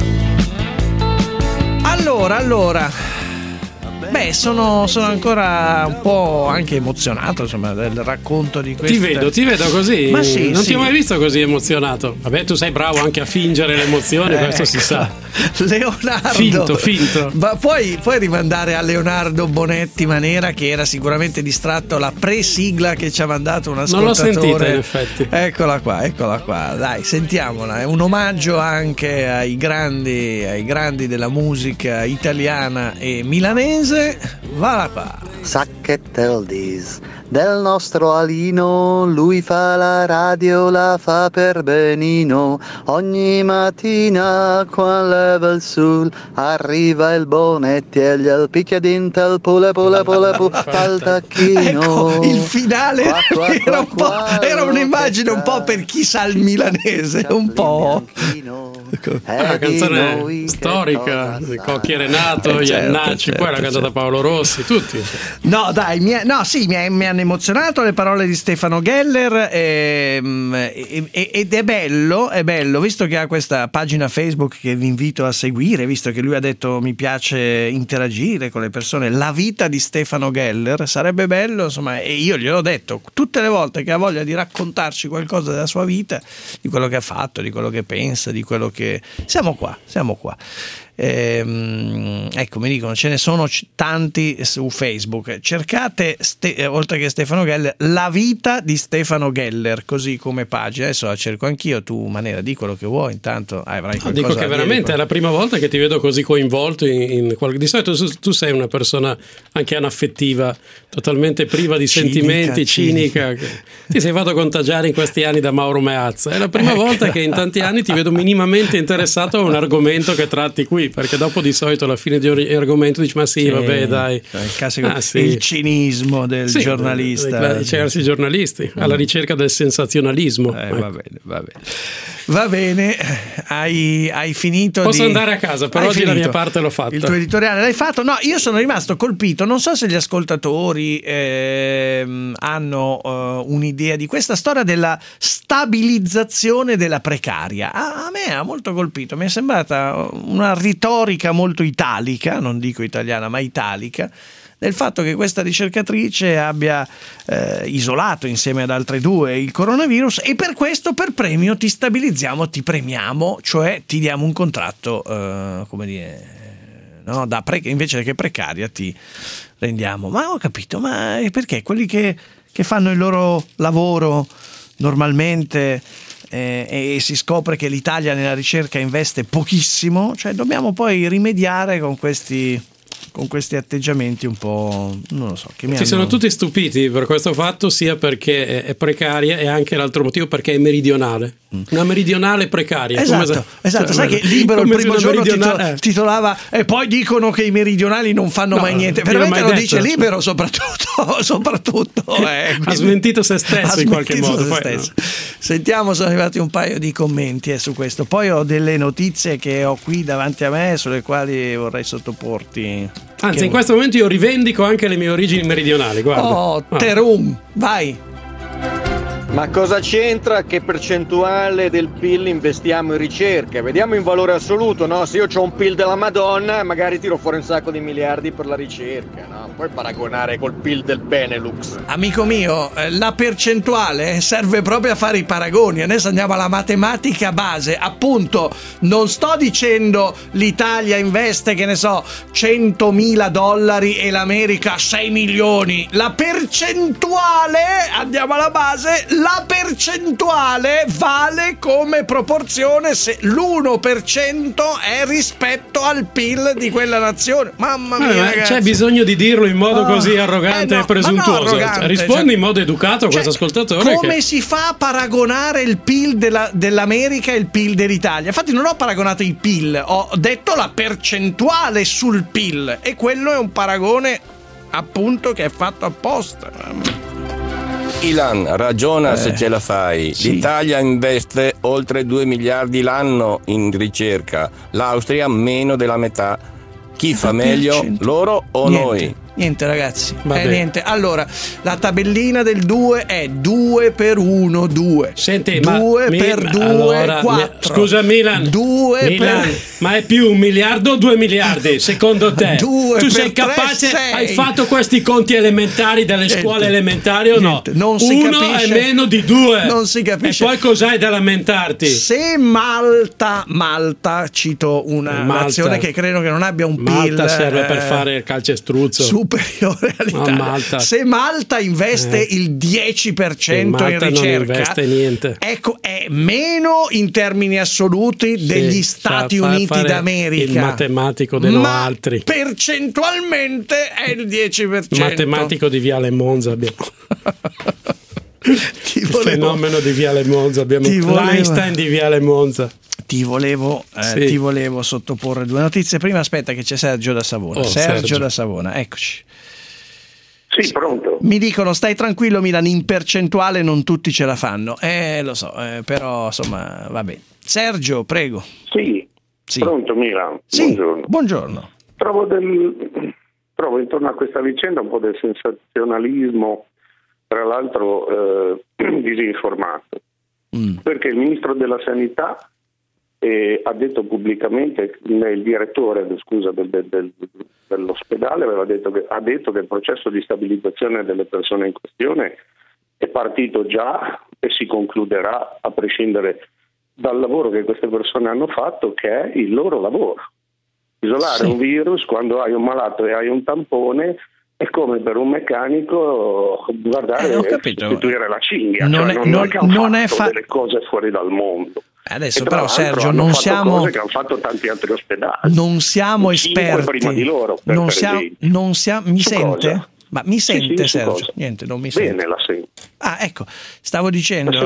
Allora, allora beh, sono, sono ancora un po' anche emozionato, insomma, del racconto di questo. Ti vedo, ti vedo così. Ma sì, non sì. ti ho mai visto così emozionato. Vabbè, tu sei bravo anche a fingere l'emozione, ecco. Questo si sa. Leonardo. Finto, finto. Ma puoi, puoi rimandare a Leonardo Bonetti Manera, che era sicuramente distratto alla pre-sigla che ci ha mandato un ascoltatore. Non l'ho sentita, in effetti. Eccola qua, eccola qua. Dai, sentiamola. È un omaggio anche ai grandi, ai grandi della musica italiana e milanese. Va qua. Sacchetel dis del nostro Alino, lui fa la radio, la fa per benino. Ogni mattina quando leva il sul arriva il Bonetti e gli picchia dinta il pule pule pule pule al tacchino. Ecco, il finale qua, qua, era, un po', qua, era un'immagine un po' per chi sa il milanese, un po'. Una canzone storica, Cocchi e Renato, eh, certo, Iannacci, certo, poi l'ha cantata certo. Paolo Rossi, tutti. No, dai, mi, è, no, sì, mi, è, mi hanno emozionato le parole di Stefano Geller e, e, ed è bello, è bello, visto che ha questa pagina Facebook che vi invito a seguire, visto che lui ha detto mi piace interagire con le persone, La vita di Stefano Geller, sarebbe bello, insomma, e io gliel'ho detto, tutte le volte che ha voglia di raccontarci qualcosa della sua vita, di quello che ha fatto, di quello che pensa, di quello che... Siamo qua, siamo qua. ehm, ecco, mi dicono ce ne sono c- tanti su Facebook, cercate ste- oltre che Stefano Geller La vita di Stefano Geller così come pagina, adesso la cerco anch'io, tu Manera di quello che vuoi, intanto ah, avrai no, dico che veramente dire, è la prima volta che ti vedo così coinvolto in, in qualche... di solito tu, tu sei una persona anche anaffettiva, totalmente priva di cinica, sentimenti, cinica, cinica. Ti sei fatto contagiare in questi anni da Mauro Meazza, è la prima ecco. volta che in tanti anni ti vedo minimamente interessato a un argomento che tratti qui, perché dopo di solito alla fine di un argomento dici ma sì, sì vabbè dai il, classico, ah, sì. il cinismo del sì, giornalista, i certi giornalisti mm. alla ricerca del sensazionalismo. Eh, ecco. va bene, va bene. Va bene, hai, hai finito. Posso di... andare a casa, per hai oggi finito. La mia parte l'ho fatta. Il tuo editoriale l'hai fatto? No, io sono rimasto colpito. Non so se gli ascoltatori eh, hanno uh, un'idea di questa storia della stabilizzazione della precaria. A, a me ha molto colpito. Mi è sembrata una retorica molto italica, non dico italiana, ma italica, del fatto che questa ricercatrice abbia eh, isolato insieme ad altre due il coronavirus e per questo per premio ti stabilizziamo, ti premiamo, cioè ti diamo un contratto eh, come dire, no, da pre- invece che precaria ti rendiamo. Ma ho capito, ma perché quelli che, che fanno il loro lavoro normalmente eh, e si scopre che l'Italia nella ricerca investe pochissimo, cioè dobbiamo poi rimediare con questi con questi atteggiamenti un po', non lo so, che mi ci hanno... sono tutti stupiti per questo fatto, sia perché è precaria e anche l'altro motivo perché è meridionale, mm. una meridionale precaria. Esatto, come se... esatto. Sai che Libero il primo giorno meridionale... titolava e poi dicono che i meridionali non fanno no, mai niente, veramente mai lo detto. Dice Libero soprattutto, soprattutto eh, ha smentito se stesso in qualche modo. Poi, no. Sentiamo, sono arrivati un paio di commenti eh, su questo, poi ho delle notizie che ho qui davanti a me sulle quali vorrei sottoporti. Anzi, che... in questo momento io rivendico anche le mie origini meridionali, guarda. Oh, ah. Terum, vai! Ma cosa c'entra che percentuale del P I L investiamo in ricerca? Vediamo in valore assoluto, no? Se io ho un P I L della Madonna, magari tiro fuori un sacco di miliardi per la ricerca, no? Puoi paragonare col P I L del Benelux. Amico mio, la percentuale serve proprio a fare i paragoni. Adesso andiamo alla matematica base. Appunto, non sto dicendo l'Italia investe, che ne so, centomila dollari e l'America sei milioni. La percentuale, andiamo alla base, la percentuale vale come proporzione se l'uno per cento è rispetto al P I L di quella nazione. Mamma mia, eh, ragazzi. C'è bisogno di dirlo in modo oh, così arrogante eh no, e presuntuoso. No, arrogante, rispondi cioè, in modo educato a cioè, questo ascoltatore. Come che... si fa a paragonare il P I L della, dell'America e il P I L dell'Italia? Infatti non ho paragonato i P I L, ho detto la percentuale sul P I L e quello è un paragone appunto che è fatto apposta. Ilan, ragiona eh, se ce la fai. Sì. L'Italia investe oltre due miliardi l'anno in ricerca, l'Austria meno della metà. Chi fa meglio, loro o niente, noi? Niente ragazzi, eh, niente. Allora, la tabellina del due è due per uno, due. Senti, due ma per mi, due, allora, quattro. Scusa Milan, due Milan per... ma è più un miliardo o due miliardi secondo te? Due tu per sei capace, tre, sei. Hai fatto questi conti elementari delle niente, scuole elementari o niente, no? Non si Uno capisce, è meno di due. Non si capisce. E poi cos'hai da lamentarti? Se Malta, Malta, cito una Malta. nazione che credo che non abbia un Malta P I L serve eh, per fare il calcestruzzo superiore all'Italia. Malta. Se Malta investe eh. il dieci per cento in ricerca, non investe niente. Ecco, è meno in termini assoluti sì, degli Stati cioè Uniti d'America. Il matematico dei ma altri. Percentualmente è il dieci per cento. Matematico di Viale Monza abbiamo. Il volevo, fenomeno di Viale Monza abbiamo. L'Einstein di Viale Monza. Ti volevo, eh, sì. ti volevo sottoporre due notizie. Prima aspetta che c'è Sergio da Savona. Oh, Sergio, Sergio da Savona, eccoci. Sì, pronto. Mi dicono stai tranquillo Milan, in percentuale non tutti ce la fanno. Eh, lo so, eh, però insomma va bene. Sergio, prego. Sì, sì. Pronto Milan. Sì, buongiorno. buongiorno. Trovo, del, trovo intorno a questa vicenda un po' del sensazionalismo, tra l'altro eh, disinformato. Mm. Perché il ministro della Sanità eh, ha detto pubblicamente, il direttore scusa, del, del, del, dell'ospedale aveva detto che, ha detto che il processo di stabilizzazione delle persone in questione è partito già e si concluderà a prescindere dal lavoro che queste persone hanno fatto, che è il loro lavoro. Isolare sì. un virus quando hai un malato e hai un tampone è come per un meccanico guardare eh, e sostituire la cinghia, non cioè è, non, non, non è che hanno non fatto è fa- delle cose fuori dal mondo. Adesso e tra però Sergio hanno non fatto siamo cose che hanno fatto tanti altri ospedali. non siamo Cinque esperti prima di loro, per, non per siamo, esempio. non siamo mi Su sente? cosa? Ma mi sente sì, sì, Sergio? Niente, non mi Bene, sente. la sento. Ah, ecco, stavo dicendo,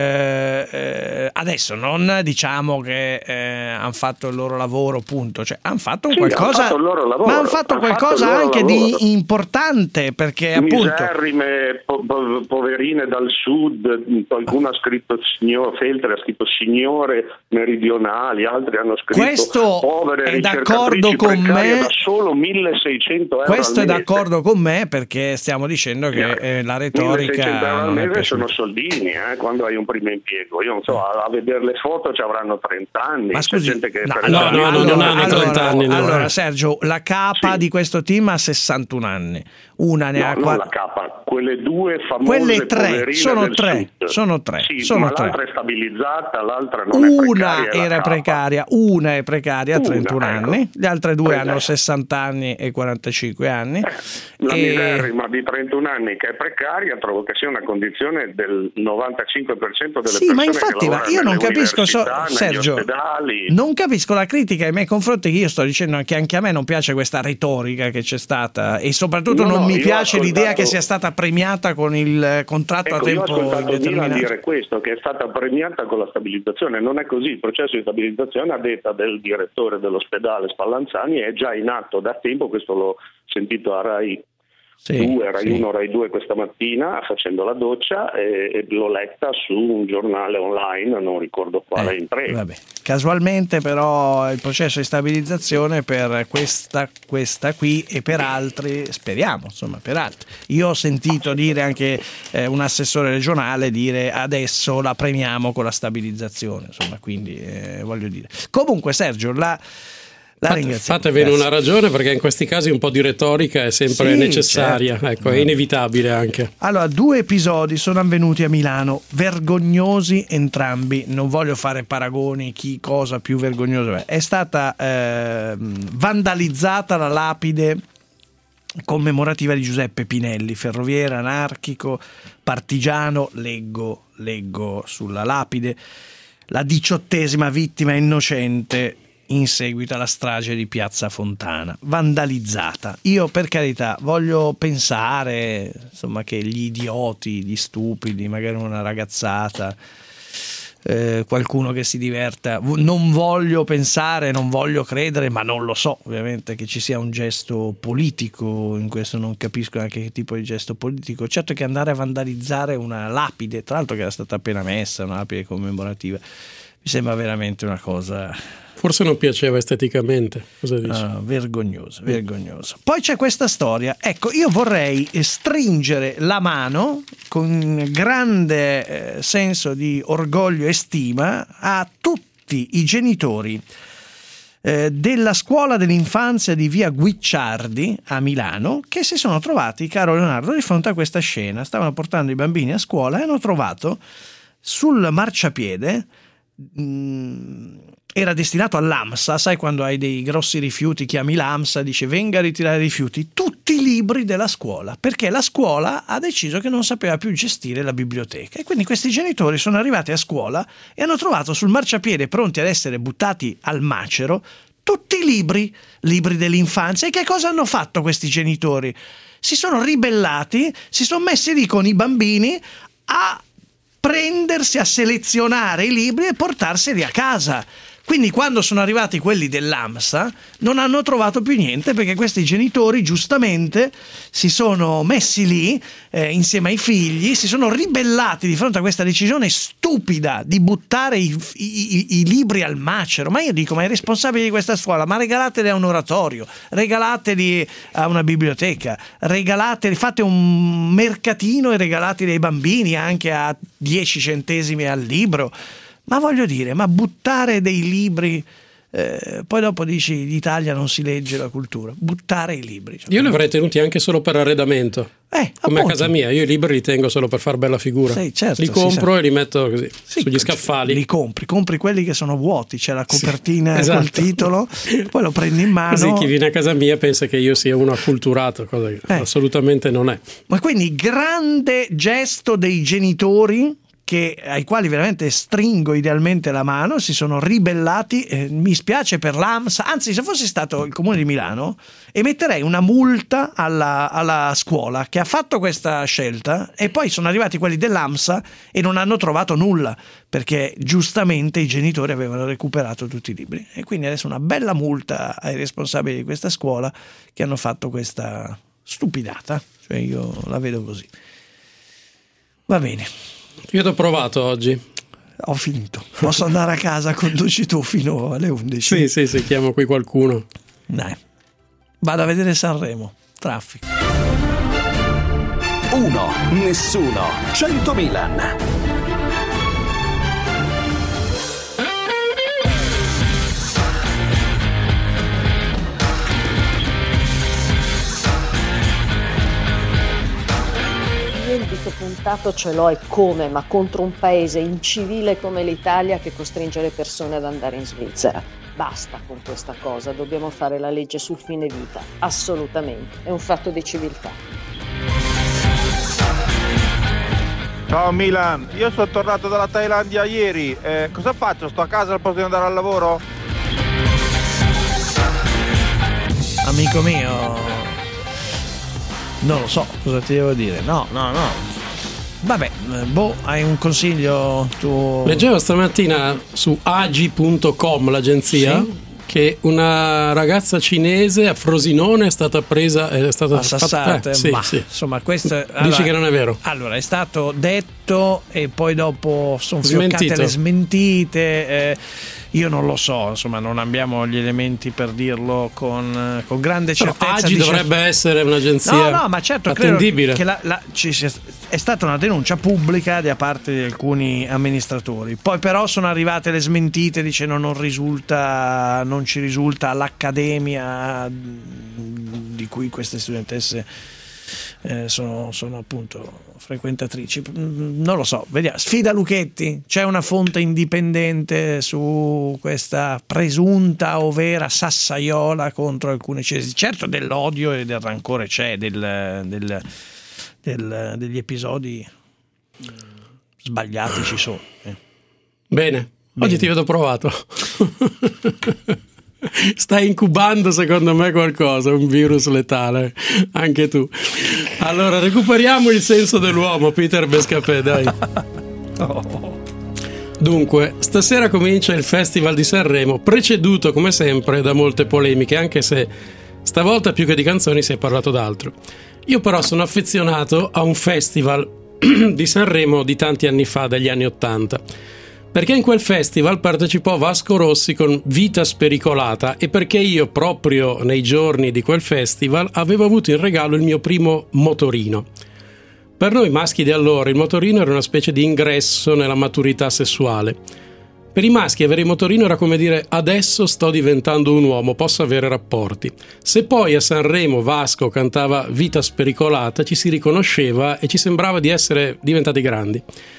eh, eh, adesso non diciamo che eh, hanno fatto il loro lavoro, punto, cioè hanno fatto un Sì, qualcosa, hanno fatto il loro lavoro, ma hanno fatto hanno qualcosa fatto il loro anche lavoro. di importante, perché appunto miserrime, po- po- poverine dal sud, qualcuno ha scritto signor Feltri ha scritto signore meridionali, altri hanno scritto questo povere è d'accordo ricercatrici con precarie me, da solo milleseicento euro questo al è mese. d'accordo con me, perché stiamo dicendo che eh, la retorica milleseicento euro al non è mese piaciuta. sono soldini eh, quando hai un primo impiego. Io non so, a, a vedere le foto ci avranno trenta anni. Ma C'è scusi, gente che no, per no, esempio- no, no, non hanno trenta anni, no, allora eh. Sergio, la capa Sì. di questo team ha sessantuno anni, una ne No, ha non qua- la capa, quelle due famose Quelle tre, poverine sono del tre, sud. sono tre, Sì, sono ma tre. l'altra è stabilizzata, l'altra non è Una precaria. è la era capa. precaria, una è precaria a Una, trentuno ecco. anni, le altre due Presente. hanno sessanta anni e quarantacinque anni. La E- miserrima di trentuno anni che è precaria trovo che sia una condizione del novantacinque per cento delle Sì, persone ma infatti che ma lavorano io non nelle capisco, so- università, negli Sergio, ospedali. non capisco la critica ai miei confronti, che io sto dicendo che anche a me non piace questa retorica che c'è stata, e soprattutto No, non no, mi io ho piace l'idea ascoltato- che sia stata premiata con il contratto Ecco, a io ho tempo ascoltato Milan indeterminato. dire questo, che è stata premiata con la stabilizzazione. Non è così. Il processo di stabilizzazione, a detta del direttore dell'ospedale Spallanzani, è già in atto da tempo. Questo l'ho sentito a Rai Sì, due, Rai sì. uno, Rai due questa mattina facendo la doccia, e, e l'ho letta su un giornale online, non ricordo quale, Eh, in tre. vabbè. Casualmente però il processo di stabilizzazione per questa, questa qui e per altri, speriamo, insomma, per altri. Io ho sentito dire anche eh, un assessore regionale dire adesso la premiamo con la stabilizzazione, insomma, quindi eh, voglio dire. Comunque Sergio, la La Fate, ringraziamo. fatevene Grazie. una ragione, perché in questi casi un po' di retorica è sempre Sì, necessaria, certo. ecco, è inevitabile anche. Allora, due episodi sono avvenuti a Milano, vergognosi entrambi, non voglio fare paragoni chi cosa più vergognoso è. È stata eh, vandalizzata la lapide commemorativa di Giuseppe Pinelli, ferroviere, anarchico, partigiano, leggo, leggo sulla lapide, la diciottesima vittima innocente in seguito alla strage di Piazza Fontana, vandalizzata. Io, per carità, voglio pensare, insomma, che gli idioti, gli stupidi, magari una ragazzata, eh, qualcuno che si diverta, non voglio pensare, non voglio credere, ma non lo so, ovviamente, che ci sia un gesto politico in questo. Non capisco anche che tipo di gesto politico. Certo che andare a vandalizzare una lapide, tra l'altro che era stata appena messa, una lapide commemorativa, mi sembra veramente una cosa... Forse non piaceva esteticamente, cosa dici? Ah, vergognoso, vergognoso. Poi c'è questa storia. Ecco, io vorrei stringere la mano con grande eh, senso di orgoglio e stima a tutti i genitori eh, della scuola dell'infanzia di via Guicciardi a Milano, che si sono trovati, caro Leonardo, di fronte a questa scena. Stavano portando i bambini a scuola e hanno trovato sul marciapiede, mh, era destinato all'AMSA, sai quando hai dei grossi rifiuti, chiami l'AMSA, dice venga a ritirare i rifiuti, tutti i libri della scuola, perché la scuola ha deciso che non sapeva più gestire la biblioteca, e quindi questi genitori sono arrivati a scuola e hanno trovato sul marciapiede, pronti ad essere buttati al macero, tutti i libri, libri dell'infanzia. E che cosa hanno fatto questi genitori? Si sono ribellati, si sono messi lì con i bambini a prendersi, a selezionare i libri e portarseli a casa. Quindi quando sono arrivati quelli dell'AMSA non hanno trovato più niente, perché questi genitori giustamente si sono messi lì eh, insieme ai figli, si sono ribellati di fronte a questa decisione stupida di buttare i, i, i libri al macero. Ma io dico, ma i responsabili di questa scuola, ma regalateli a un oratorio, regalateli a una biblioteca, regalateli, fate un mercatino e regalateli ai bambini anche a dieci centesimi al libro. Ma voglio dire, ma buttare dei libri, eh, poi dopo dici l'Italia non si legge la cultura, buttare i libri. Cioè, Io li avrei tenuti anche solo per arredamento. Eh, come appunto. a casa mia, io i libri li tengo solo per far bella figura. Sì, certo, li compro sì, e li metto così sì, sugli scaffali. Li compri, compri quelli che sono vuoti, c'è la copertina sì, esatto. col titolo, poi lo prendi in mano. Così chi viene a casa mia pensa che io sia uno acculturato, cosa che eh. assolutamente non è. Ma quindi grande gesto dei genitori che, ai quali veramente stringo idealmente la mano, si sono ribellati, eh, mi spiace per l'AMSA, anzi se fossi stato il Comune di Milano emetterei una multa alla, alla scuola che ha fatto questa scelta, e poi sono arrivati quelli dell'AMSA e non hanno trovato nulla, perché giustamente i genitori avevano recuperato tutti i libri, e quindi adesso una bella multa ai responsabili di questa scuola che hanno fatto questa stupidata, cioè io la vedo così. Va bene. Io ti ho provato oggi. Ho finito. Posso andare a casa, conduci tu fino alle undici. Sì, sì, sì, chiamo qui qualcuno. Dai. Vado a vedere Sanremo. Traffico. Uno, nessuno, cento Milan. Il dito puntato ce l'ho, e come, ma contro un paese incivile come l'Italia che costringe le persone ad andare in Svizzera. Basta con questa cosa, dobbiamo fare la legge sul fine vita, assolutamente, è un fatto di civiltà. Ciao Milan, io sono tornato dalla Thailandia ieri, eh, cosa faccio? Sto a casa al posto di andare al lavoro? Amico mio, non lo so cosa ti devo dire. No, no, no. Vabbè, boh, hai un consiglio tu? Leggevo stamattina su agi punto com, l'agenzia, sì? Che una ragazza cinese a Frosinone è stata presa, è stata assassata. Eh, sì, ma sì. Insomma, questo dici allora, che non è vero. Allora, è stato detto e poi dopo sono fioccate le smentite. Eh, io non lo so, insomma, non abbiamo gli elementi per dirlo con, con grande certezza. Però Agi dovrebbe cer- essere un'agenzia no, no, ma certo, attendibile. Credo che la, la, ci sia, è stata una denuncia pubblica da parte di alcuni amministratori. Poi però sono arrivate le smentite dicendo non risulta, non ci risulta all'accademia di cui queste studentesse eh, sono, sono appunto frequentatrici. Non lo so, vediamo. Sfida Lucchetti, c'è una fonte indipendente su questa presunta o vera sassaiola contro alcune cinesi. Certo, dell'odio e del rancore c'è, del, del, del, degli episodi sbagliati ci sono. Eh. Bene, Bene, oggi ti vedo provato. Stai incubando secondo me qualcosa, un virus letale, anche tu. Allora recuperiamo il senso dell'uomo, Peter Bescapè, dai. Oh. Dunque, stasera comincia il Festival di Sanremo, preceduto come sempre da molte polemiche, anche se stavolta più che di canzoni si è parlato d'altro. Io però sono affezionato a un festival di Sanremo di tanti anni fa, dagli anni Ottanta, perché in quel festival partecipò Vasco Rossi con Vita Spericolata, e perché io proprio nei giorni di quel festival avevo avuto in regalo il mio primo motorino. Per noi maschi di allora il motorino era una specie di ingresso nella maturità sessuale. Per i maschi avere il motorino era come dire: adesso sto diventando un uomo, posso avere rapporti. Se poi a Sanremo Vasco cantava Vita Spericolata ci si riconosceva e ci sembrava di essere diventati grandi.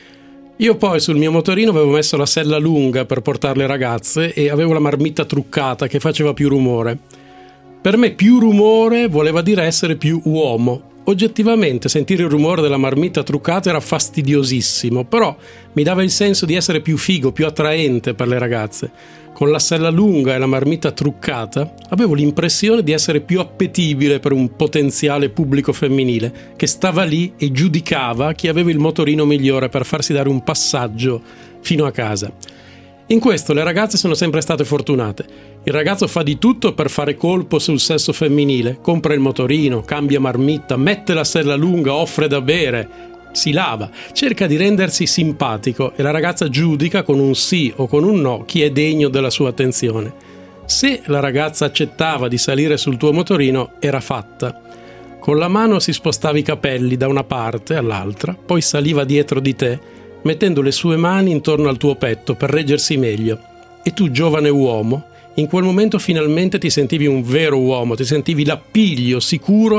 Io poi sul mio motorino avevo messo la sella lunga per portare le ragazze e avevo la marmitta truccata che faceva più rumore. Per me più rumore voleva dire essere più uomo. Oggettivamente sentire il rumore della marmitta truccata era fastidiosissimo, però mi dava il senso di essere più figo, più attraente per le ragazze. Con la sella lunga e la marmitta truccata avevo l'impressione di essere più appetibile per un potenziale pubblico femminile che stava lì e giudicava chi aveva il motorino migliore per farsi dare un passaggio fino a casa. In questo le ragazze sono sempre state fortunate. Il ragazzo fa di tutto per fare colpo sul sesso femminile, compra il motorino, cambia marmitta, mette la sella lunga, offre da bere, si lava, cerca di rendersi simpatico e la ragazza giudica con un sì o con un no chi è degno della sua attenzione. Se la ragazza accettava di salire sul tuo motorino, era fatta. Con la mano si spostava i capelli da una parte all'altra, poi saliva dietro di te, mettendo le sue mani intorno al tuo petto per reggersi meglio. E tu, giovane uomo, in quel momento finalmente ti sentivi un vero uomo, ti sentivi l'appiglio sicuro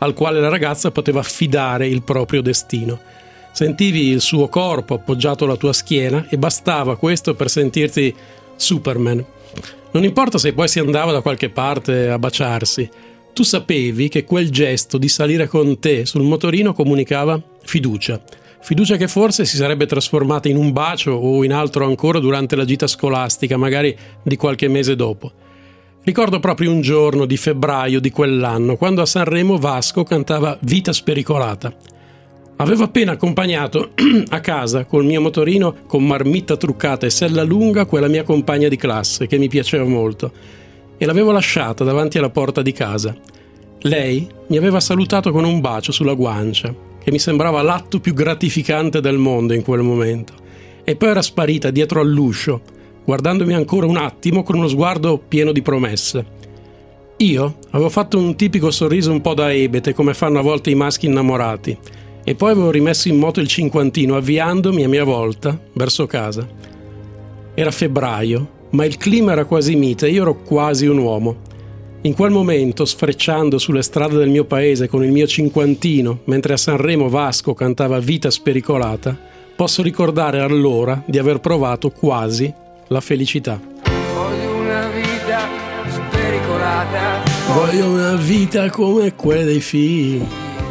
al quale la ragazza poteva affidare il proprio destino. Sentivi il suo corpo appoggiato alla tua schiena e bastava questo per sentirti Superman. Non importa se poi si andava da qualche parte a baciarsi, tu sapevi che quel gesto di salire con te sul motorino comunicava fiducia. Fiducia che forse si sarebbe trasformata in un bacio o in altro ancora durante la gita scolastica, magari di qualche mese dopo. Ricordo proprio un giorno di febbraio di quell'anno, quando a Sanremo Vasco cantava Vita spericolata. Avevo appena accompagnato a casa col mio motorino con marmitta truccata e sella lunga quella mia compagna di classe che mi piaceva molto e l'avevo lasciata davanti alla porta di casa. Lei mi aveva salutato con un bacio sulla guancia, che mi sembrava l'atto più gratificante del mondo in quel momento, e poi era sparita dietro all'uscio, guardandomi ancora un attimo con uno sguardo pieno di promesse. Io avevo fatto un tipico sorriso un po' da ebete, come fanno a volte i maschi innamorati, e poi avevo rimesso in moto il cinquantino, avviandomi a mia volta verso casa. Era febbraio, ma il clima era quasi mite e io ero quasi un uomo. In quel momento, sfrecciando sulle strade del mio paese con il mio cinquantino, mentre a Sanremo Vasco cantava Vita spericolata, posso ricordare allora di aver provato quasi la felicità. Voglio una vita spericolata. Voglio una vita come quella dei figli.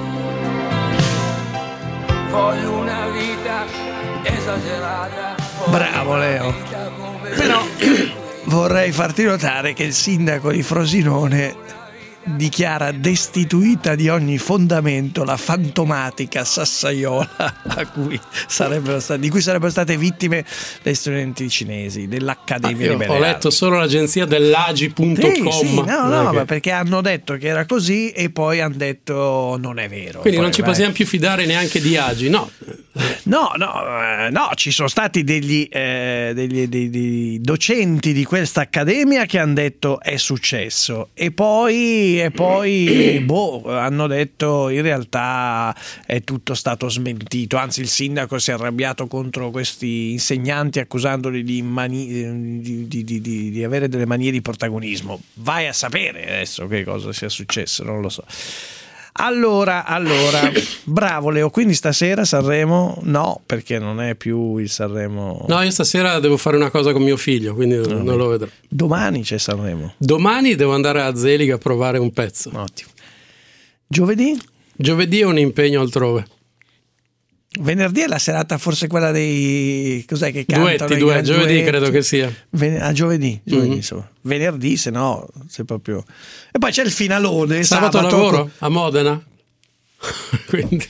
Voglio una vita esagerata. Bravo Leo. Però vorrei farti notare che il sindaco di Frosinone dichiara destituita di ogni fondamento la fantomatica sassaiola a cui sarebbero stati, di cui sarebbero state vittime le studenti cinesi dell'Accademia ah, di Belle Arti. Ho letto solo l'agenzia dell'A G I punto com. Sì, sì, no, no, okay. Ma perché hanno detto che era così e poi hanno detto non è vero. Quindi poi, non ci vai. possiamo più fidare neanche di A G I, no? No, no, no, ci sono stati degli, eh, degli, degli, degli docenti di questa accademia che hanno detto è successo e poi, e poi boh, hanno detto in realtà è tutto stato smentito, anzi il sindaco si è arrabbiato contro questi insegnanti accusandoli di, mani- di, di, di, di, di avere delle manie di protagonismo. Vai a sapere adesso che cosa sia successo, non lo so. Allora, allora, bravo Leo, quindi stasera Sanremo no, perché non è più il Sanremo. No, io stasera devo fare una cosa con mio figlio, quindi no, non lo vedrò. Domani c'è Sanremo. Domani devo andare a Zeliga a provare un pezzo. Ottimo. Giovedì? Giovedì è un impegno altrove. Venerdì è la serata forse quella dei cos'è che cantano? Duetti, due, giovedì duetti. Credo che sia. Ven- ah, giovedì, giovedì mm-hmm. insomma. Venerdì se no, se proprio. E poi c'è il finalone sabato, sabato lavoro a Modena. Quindi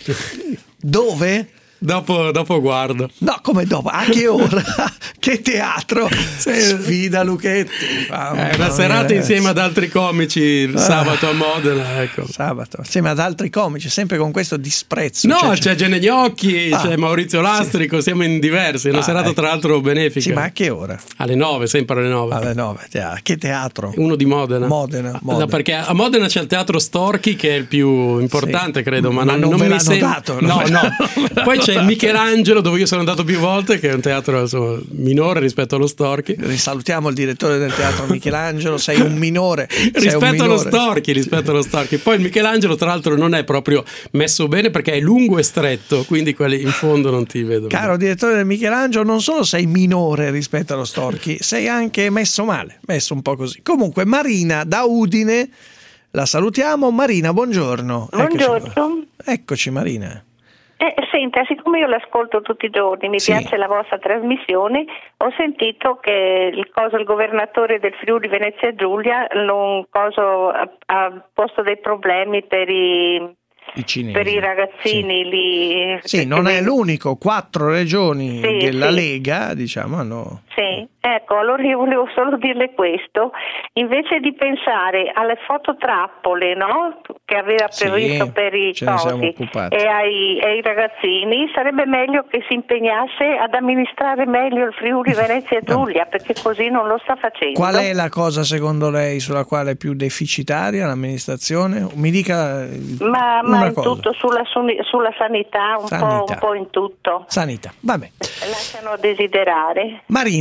dove? Dopo, dopo guardo. No, come dopo? A che ora? Che teatro? Sfida Luchetti. È una serata insieme ad altri comici il sabato a Modena, ecco. Sabato, insieme ad altri comici, sempre con questo disprezzo. No, cioè, c'è Gene Gnocchi, ah, c'è Maurizio Lastrico, sì. Siamo in diversi. È una ah, serata ecco. Tra l'altro benefica. Sì, ma a che ora? Alle nove, sempre alle nove. Alle nove, che teatro? Uno di Modena. Modena, Modena. No, perché a Modena c'è il teatro Storchi che è il più importante, sì. credo, ma, ma non, non, non me mi sembra. Dato, no, no. Poi c'è il Michelangelo, dove io sono andato più volte, che è un teatro insomma, minore rispetto allo Storchi. Risalutiamo il direttore del teatro Michelangelo, sei un minore sei rispetto un minore. allo Storchi rispetto allo Storchi. Poi il Michelangelo tra l'altro non è proprio messo bene perché è lungo e stretto, quindi quelli in fondo non ti vedo. Caro direttore del Michelangelo, non solo sei minore rispetto allo Storchi, sei anche messo male, messo un po' così. Comunque Marina da Udine la salutiamo. Marina, buongiorno. Buongiorno. Eccoci, Eccoci Marina. Eh, senta, siccome io l'ascolto tutti i giorni, mi sì. piace la vostra trasmissione, ho sentito che il, coso, il governatore del Friuli Venezia Giulia non, coso, ha, ha posto dei problemi per i... I cinesi. Per i ragazzini sì. lì. Sì, non è l'unico, quattro regioni sì, della sì. Lega, diciamo, hanno. Sì, ecco, allora io volevo solo dirle questo, invece di pensare alle fototrappole, no? Che aveva previsto sì, per i cosi e ai, ai ragazzini, sarebbe meglio che si impegnasse ad amministrare meglio il Friuli Venezia Giulia, perché così non lo sta facendo. Qual è la cosa secondo lei sulla quale è più deficitaria l'amministrazione? Mi dica. Ma, ma in cosa. tutto sulla, sulla sanità, un, sanità. Po', un po' in tutto. Sanità, vabbè. Lasciano desiderare. Marina,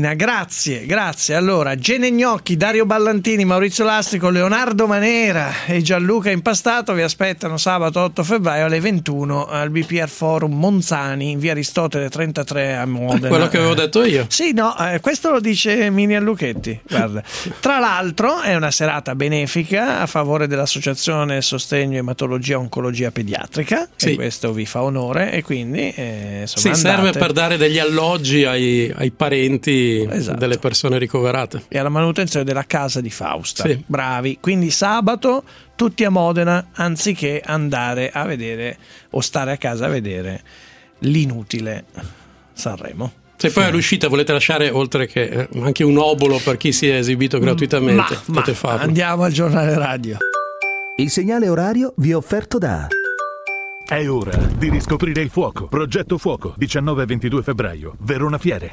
Martina, grazie, grazie. Allora, Gene Gnocchi, Dario Ballantini, Maurizio Lastrico, Leonardo Manera e Gianluca Impastato vi aspettano sabato otto febbraio alle ventuno al B P R Forum Monzani in via Aristotele trentatré a Modena. Quello che avevo detto io. Sì, no, eh, questo lo dice Mini Alluchetti. Guarda. Tra l'altro è una serata benefica a favore dell'Associazione Sostegno Ematologia Oncologia Pediatrica, sì. E questo vi fa onore e quindi eh, insomma, sì, andate. Serve per dare degli alloggi ai, ai parenti, esatto, delle persone ricoverate e alla manutenzione della casa di Fausta. Sì. Bravi. Quindi sabato tutti a Modena anziché andare a vedere o stare a casa a vedere l'inutile Sanremo. Se poi all'uscita volete lasciare oltre che eh, anche un obolo per chi si è esibito gratuitamente, ma, potete ma, farlo. Andiamo al giornale radio. Il segnale orario vi è offerto da... È ora di riscoprire il fuoco. Progetto Fuoco, diciannove e ventidue febbraio, Verona Fiere.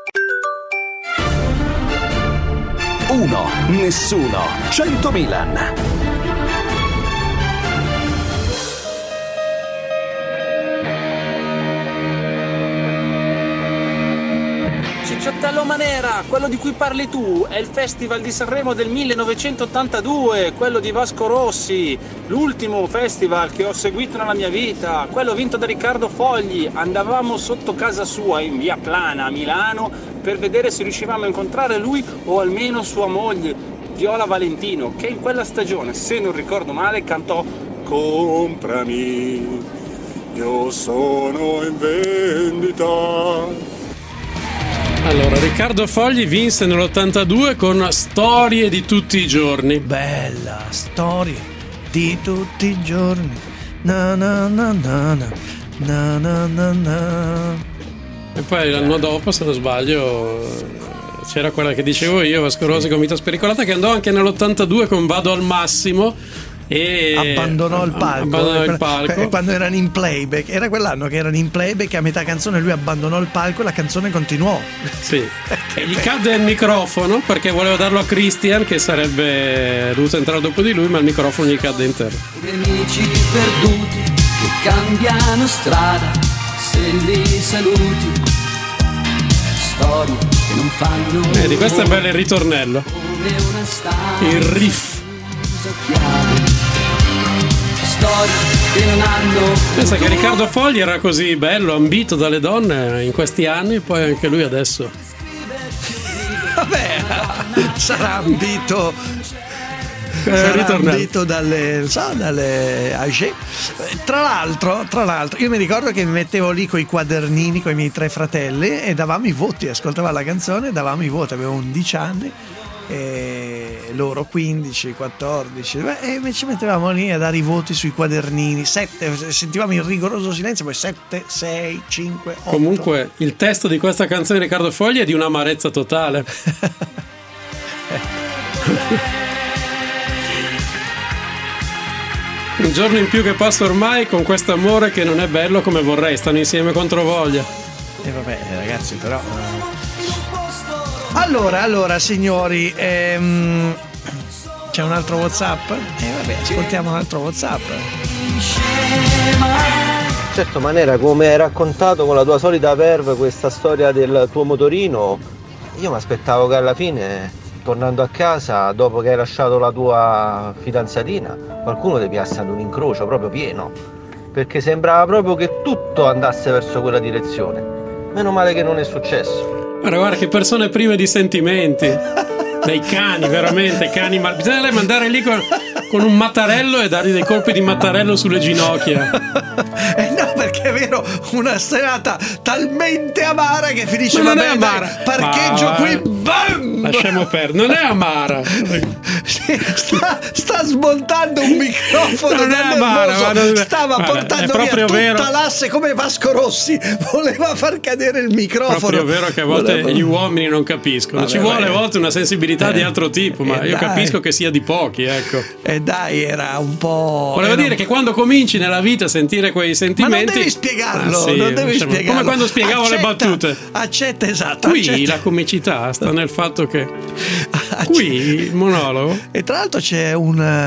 Uno, nessuno, cento Milan. Cicciottello Manera, quello di cui parli tu è il Festival di Sanremo del millenovecentottantadue, quello di Vasco Rossi, l'ultimo festival che ho seguito nella mia vita, quello vinto da Riccardo Fogli. Andavamo sotto casa sua in via Plana a Milano per vedere se riuscivamo a incontrare lui o almeno sua moglie Viola Valentino, che in quella stagione, se non ricordo male, cantò "Comprami, io sono in vendita". Allora, Riccardo Fogli vinse nell'ottantadue con Storie di tutti i giorni. Bella, storie di tutti i giorni. Na na na na na na na na na. E poi l'anno dopo, se non sbaglio, c'era quella che dicevo io, Vasco Rossi con Vita Spericolata, che andò anche nell'ottantadue con Vado al Massimo. E abbandonò il palco, abbandonò il palco. Quando erano in playback, era quell'anno che erano in playback, a metà canzone lui abbandonò il palco e la canzone continuò. Sì. Gli cadde il microfono perché voleva darlo a Christian, che sarebbe dovuto entrare dopo di lui, ma il microfono gli cadde intero. Due amici perduti che cambiano strada, se li saluti, storie che non fanno. Vedi, questo è bello il ritornello, il riff. Che non hanno. Pensa che Riccardo Fogli era così bello, ambito dalle donne in questi anni, e poi anche lui adesso. Vabbè, sarà ambito. Eh, sarà ambito dalle, so, dalle age. Tra l'altro, tra l'altro, io mi ricordo che mi mettevo lì con i quadernini con i miei tre fratelli e davamo i voti, ascoltavamo la canzone e davamo i voti, avevo undici anni. E loro quindici, quattordici e ci mettevamo lì a dare i voti sui quadernini. Sette, sentivamo il rigoroso silenzio, poi sette, sei, cinque, otto. Comunque il testo di questa canzone di Riccardo Fogli è di un'amarezza totale. Un giorno in più che passa ormai con questo amore che non è bello come vorrei, stanno insieme contro voglia. E vabbè ragazzi, però Allora, allora signori, ehm, c'è un altro WhatsApp? E eh, vabbè, ascoltiamo un altro WhatsApp. Certo, Manera, come hai raccontato con la tua solita verve questa storia del tuo motorino, io mi aspettavo che alla fine, tornando a casa, dopo che hai lasciato la tua fidanzatina, qualcuno ti piasse ad un incrocio proprio pieno, perché sembrava proprio che tutto andasse verso quella direzione. Meno male che non è successo. Guarda, guarda che persone prive di sentimenti, dei cani, veramente cani, ma bisogna mandare lì con, con un mattarello e dargli dei colpi di mattarello sulle ginocchia. Eh no, perché è vero, una serata talmente amara che finisce. Ma non vabbè, è amara, dai, parcheggio ma, qui, bam! Lasciamo perdere, non è amara. sta, sta smontando un microfono, non è amara, ma non è, stava guarda, portando via tutta vero. l'asse come Vasco Rossi, voleva far cadere il microfono. È proprio vero che a volte voleva... gli uomini non capiscono. Vabbè, ci vuole a volte una sensibilità eh, di altro tipo, ma io dai. capisco che sia di pochi, ecco. E dai, era un po'. Voleva era dire un... che quando cominci nella vita a sentire quei sentimenti. Ma non devi spiegarlo, ah, sì, non devi diciamo, spiegarlo. come quando spiegavo accetta, le battute. Accetta, esatto. Qui accetta. la comicità sta nel fatto che qui il monologo. E tra l'altro c'è un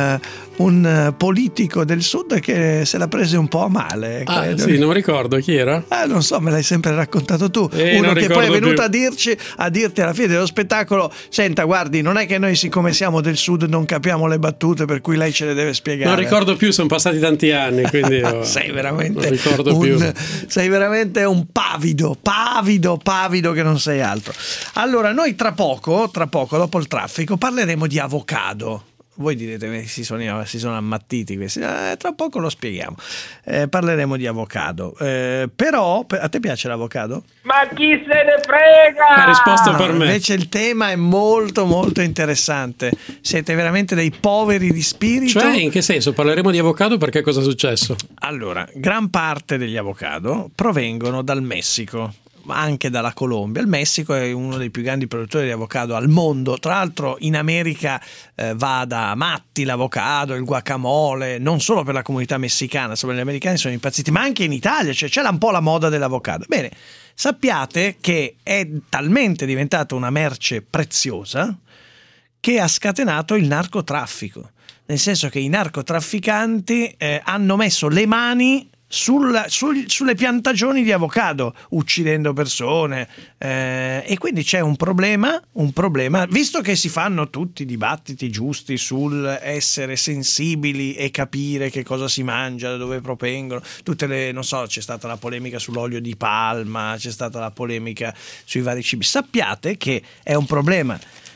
un uh, politico del sud che se l'ha prese un po' a male. Ah, credo. sì, non ricordo chi era. Eh, non so, me l'hai sempre raccontato tu. Eh, Uno che poi è venuto più. a dirci, a dirti alla fine dello spettacolo: senta, guardi, non è che noi, siccome siamo del sud, non capiamo le battute, per cui lei ce le deve spiegare. Non ricordo più, sono passati tanti anni, quindi io sei veramente non ricordo un, più. sei veramente un pavido, pavido, pavido che non sei altro. Allora, noi tra poco, tra poco, dopo il traffico, parleremo di avocado. Voi direte, si sono, si sono ammattiti questi. Eh, tra poco lo spieghiamo. Eh, parleremo di avocado. Eh, però, a te piace l'avocado? Ma chi se ne frega? La risposta per No, me. invece il tema è molto molto interessante. Siete veramente dei poveri di spirito. Cioè, in che senso? Parleremo di avocado perché cosa è successo? Allora, gran parte degli avocado provengono dal Messico, ma anche dalla Colombia. Il Messico è uno dei più grandi produttori di avocado al mondo. Tra l'altro in America eh, va da matti l'avocado, il guacamole, non solo per la comunità messicana, insomma gli americani sono impazziti, ma anche in Italia, cioè c'è un po' la moda dell'avocado. Bene, sappiate che è talmente diventata una merce preziosa che ha scatenato il narcotraffico, nel senso che i narcotrafficanti eh, hanno messo le mani Sul, sul, sulle piantagioni di avocado, uccidendo persone, eh, e quindi c'è un problema, un problema, visto che si fanno tutti i dibattiti giusti sul essere sensibili e capire che cosa si mangia, da dove provengono, tutte le, non so, c'è stata la polemica sull'olio di palma, c'è stata la polemica sui vari cibi. Sappiate che è un problema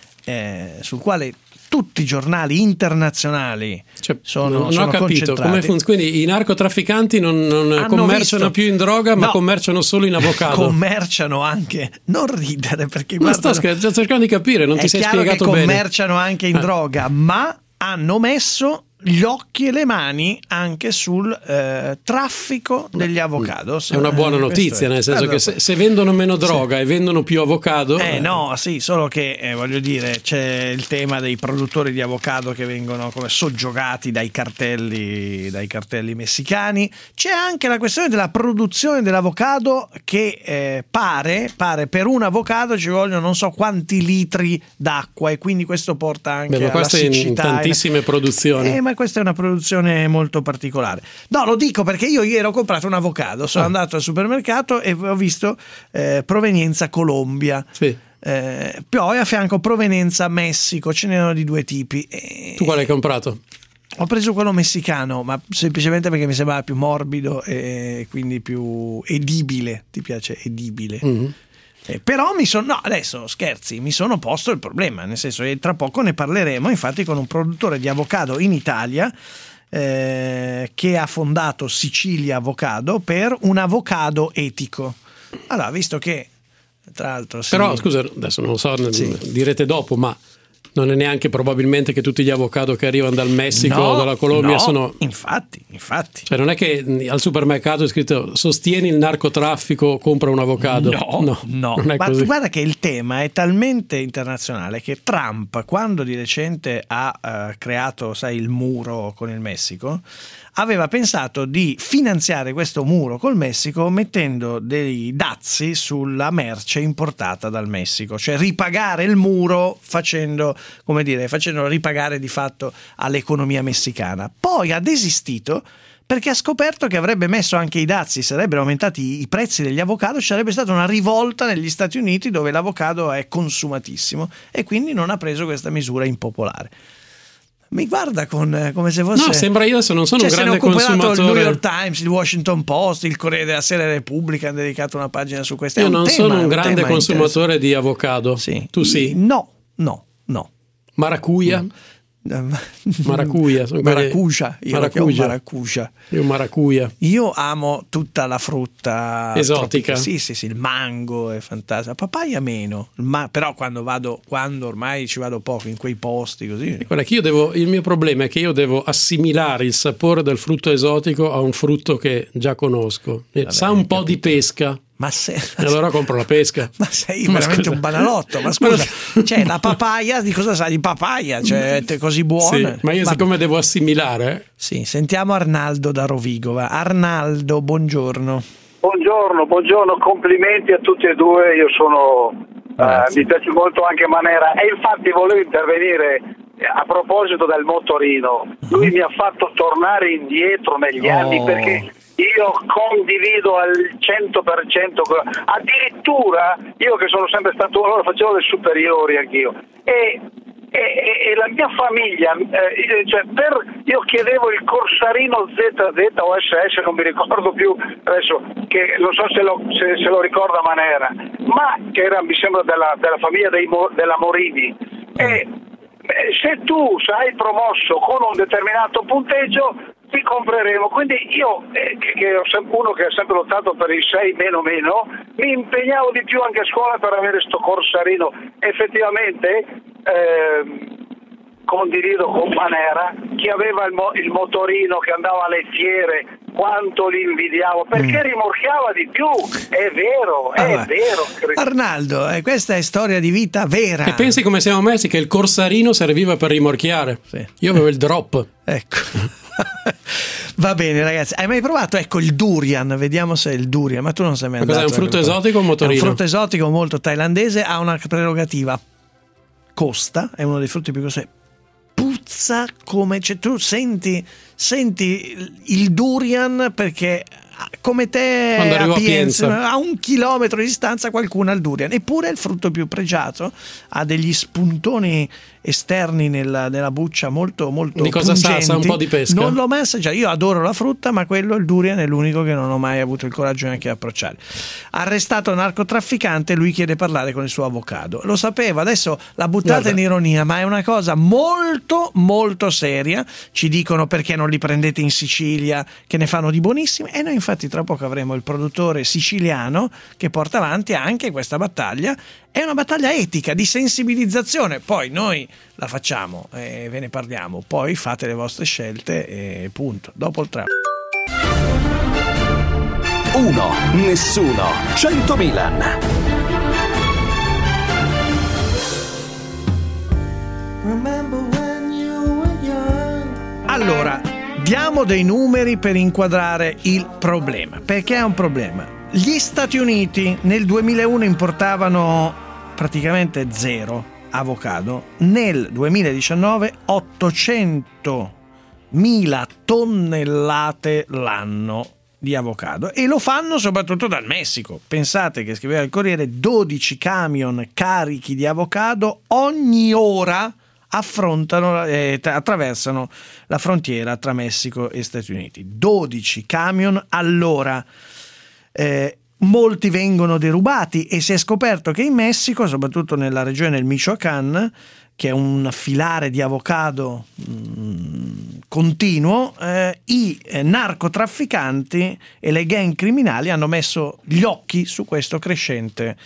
eh, sul quale tutti i giornali internazionali cioè, sono, non sono ho capito come funziona. Quindi i narcotrafficanti non, non commerciano visto. più in droga, ma no, commerciano solo in avocado. Commerciano anche, non ridere perché ma guarda, sto sto cercando di capire, non è ti sei chiaro spiegato che bene. Commerciano anche in eh. droga, ma hanno messo gli occhi e le mani anche sul eh, traffico degli avocados. È una buona eh, notizia, è. nel senso allora, che se, se vendono meno droga sì. e vendono più avocado. Eh no, sì, solo che eh, voglio dire, c'è il tema dei produttori di avocado che vengono come soggiogati dai cartelli, dai cartelli messicani. C'è anche la questione della produzione dell'avocado che eh, pare, pare per un avocado ci vogliono non so quanti litri d'acqua, e quindi questo porta anche Beh, ma alla siccità. In, in tantissime produzioni. Eh, ma questa è una produzione molto particolare. No, lo dico perché io ieri ho comprato un avocado, sono ah. andato al supermercato e ho visto eh, provenienza Colombia. Sì. Eh, poi a fianco provenienza Messico, ce n'erano di due tipi. E... Tu quale hai comprato? Ho preso quello messicano, ma semplicemente perché mi sembrava più morbido e quindi più edibile. Ti piace edibile? Mm-hmm. Eh, però mi sono, no adesso scherzi, mi sono posto il problema, nel senso che tra poco ne parleremo infatti con un produttore di avocado in Italia eh, che ha fondato Sicilia Avocado per un avocado etico. Allora, visto che tra l'altro sì, però scusa, adesso non lo so, sì. direte dopo, ma non è neanche probabilmente che tutti gli avocado che arrivano dal Messico no, o dalla Colombia no, sono infatti, infatti. Cioè non è che al supermercato è scritto sostieni il narcotraffico, compra un avocado. No, no, no. Non è Ma così. Guarda che il tema è talmente internazionale che Trump, quando di recente ha uh, creato, sai, il muro con il Messico, aveva pensato di finanziare questo muro col Messico mettendo dei dazi sulla merce importata dal Messico, cioè ripagare il muro facendo, come dire, facendo ripagare di fatto all'economia messicana. Poi ha desistito perché ha scoperto che avrebbe messo anche i dazi, sarebbero aumentati i prezzi degli avocado, ci sarebbe stata una rivolta negli Stati Uniti dove l'avocado è consumatissimo e quindi non ha preso questa misura impopolare. Mi guarda con come se fosse. No, sembra io adesso non sono cioè, un grande se ne è occupato consumatore. il New York Times, il Washington Post, il Corriere della Sera, Repubblica hanno dedicato una pagina su questo. Io un non tema, sono un, un grande consumatore di avocado. Sì. Tu sì? No, no, no. Maracuja? No. Maracuja, maracuja, io maracuja. maracuja. Io maracuja. Io amo tutta la frutta esotica. Tropica. Sì, sì, sì, il mango è fantastico. La papaya meno, ma però quando vado, quando ormai ci vado poco in quei posti così. Guarda che io devo, il mio problema è che io devo assimilare il sapore del frutto esotico a un frutto che già conosco. Vabbè, sa un po' di pesca. Ma se, e allora compro la pesca. Ma sei ma veramente scusa. un banalotto. Ma scusa, cioè la papaya, di cosa sai di papaya? Cioè, è così buona. Sì, ma io ma... siccome devo assimilare. Sì, sentiamo Arnaldo da Rovigova. Arnaldo, buongiorno. Buongiorno, buongiorno, complimenti a tutti e due. Io sono. Uh, mi piace molto anche Manera. E infatti volevo intervenire a proposito del motorino, lui mi ha fatto tornare indietro negli Oh. anni, perché io condivido al cento per cento, addirittura io che sono sempre stato, allora facevo le superiori anch'io, e, e, e, e la mia famiglia, eh, cioè per, io chiedevo il Corsarino Z Z o S S, non mi ricordo più adesso, che non so se lo, se, se lo ricorda Manera, ma che era, mi sembra, della, della famiglia dei, della Morini, e se tu sei promosso con un determinato punteggio ti compreremo. Quindi io, eh, che, che ho sempre, uno che ha sempre lottato per il sei meno meno, mi impegnavo di più anche a scuola per avere sto Corsarino. Effettivamente eh, condivido con Manera, chi aveva il, mo- il motorino che andava alle fiere, quanto li invidiavo, perché mm. rimorchiava di più. È vero, è allora, vero. Arnaldo, eh, questa è storia di vita vera. E pensi come siamo messi, che il Corsarino serviva per rimorchiare. Sì. Io avevo il drop. Ecco. Va bene, ragazzi, hai mai provato, ecco, il durian? Vediamo se è il durian, ma tu non sei mai andato. Cos'è, un frutto esotico o un motorino? È un frutto esotico molto thailandese, ha una prerogativa: costa, è uno dei frutti più costosi, puzza come, cioè tu senti senti il durian, perché come te a Pienza, a un chilometro di distanza qualcuno ha il durian, eppure è il frutto più pregiato, ha degli spuntoni esterni nella, nella buccia molto molto di cosa sa? Sa un po' di pesca? Non l'ho mai assaggiato, io adoro la frutta, ma quello, il durian, è l'unico che non ho mai avuto il coraggio neanche di approcciare. Arrestato narcotrafficante, lui chiede parlare con il suo avvocato. Lo sapevo, adesso la buttate Guarda. in ironia, ma è una cosa molto molto seria. Ci dicono perché non li prendete in Sicilia, che ne fanno di buonissimi, e noi infatti tra poco avremo il produttore siciliano che porta avanti anche questa battaglia. È una battaglia etica, di sensibilizzazione, poi noi la facciamo e ve ne parliamo, poi fate le vostre scelte e punto. Dopo il trap. Uno, nessuno, cento Milan. Allora, diamo dei numeri per inquadrare il problema, perché è un problema. Gli Stati Uniti nel duemilauno importavano praticamente zero avocado, nel duemiladiciannove ottocentomila tonnellate l'anno di avocado, e lo fanno soprattutto dal Messico. Pensate che, scriveva il Corriere, dodici camion carichi di avocado ogni ora affrontano eh, attraversano la frontiera tra Messico e Stati Uniti. dodici camion all'ora. Eh, molti vengono derubati, e si è scoperto che in Messico, soprattutto nella regione del Michoacán, che è un filare di avocado mh, continuo, eh, i eh, narcotrafficanti e le gang criminali hanno messo gli occhi su questo crescente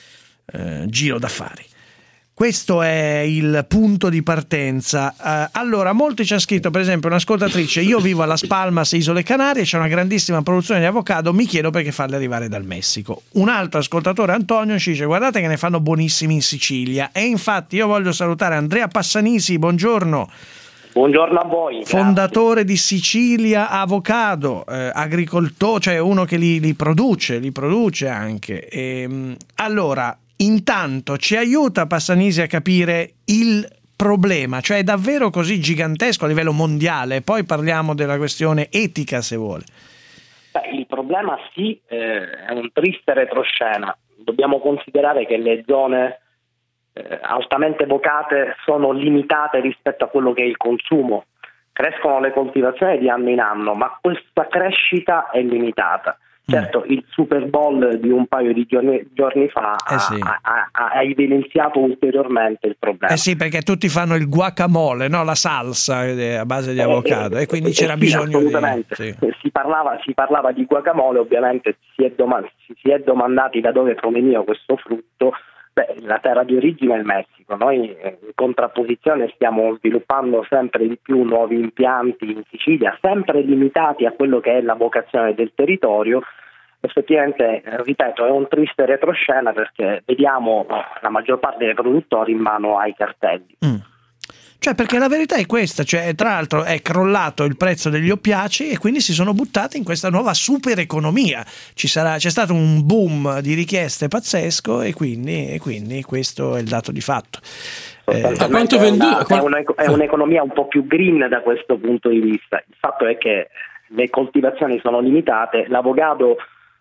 eh, giro d'affari. Questo è il punto di partenza. Uh, allora, molti ci ha scritto, per esempio, un'ascoltatrice: io vivo a Las Palmas, Isole Canarie, c'è una grandissima produzione di avocado, mi chiedo perché farle arrivare dal Messico. Un altro ascoltatore, Antonio, ci dice: guardate che ne fanno buonissimi in Sicilia. E infatti io voglio salutare Andrea Passanisi, buongiorno. Buongiorno a voi. Fondatore di Sicilia Avocado, eh, agricoltore, cioè uno che li, li produce, li produce anche. E, allora, intanto ci aiuta Passanisi a capire il problema, cioè è davvero così gigantesco a livello mondiale? Poi parliamo della questione etica, se vuole. Beh, il problema sì, eh, è un triste retroscena. Dobbiamo considerare che le zone eh, altamente vocate sono limitate rispetto a quello che è il consumo. Crescono le coltivazioni di anno in anno, ma questa crescita è limitata. Certo, il Super Bowl di un paio di giorni, giorni fa eh sì. ha, ha, ha evidenziato ulteriormente il problema. Eh sì, perché tutti fanno il guacamole, no? La salsa a base di avocado, eh, e quindi c'era eh, bisogno assolutamente. di... Sì. Si parlava, si parlava di guacamole, ovviamente si è, domand- si è domandati da dove proveniva questo frutto. Beh, la terra di origine è il Messico. Noi in contrapposizione stiamo sviluppando sempre di più nuovi impianti in Sicilia, sempre limitati a quello che è la vocazione del territorio. Effettivamente, ripeto, è un triste retroscena, perché vediamo la maggior parte dei produttori in mano ai cartelli. Mm. Cioè, perché la verità è questa, cioè, tra l'altro è crollato il prezzo degli oppiacei e quindi si sono buttati in questa nuova super economia. Ci sarà, c'è stato un boom di richieste pazzesco, e quindi, e quindi questo è il dato di fatto. sostanzialmente a quanto è, una, venduto? è, una, è un'economia un po' più green da questo punto di vista. Il fatto è che le coltivazioni sono limitate, l'avocado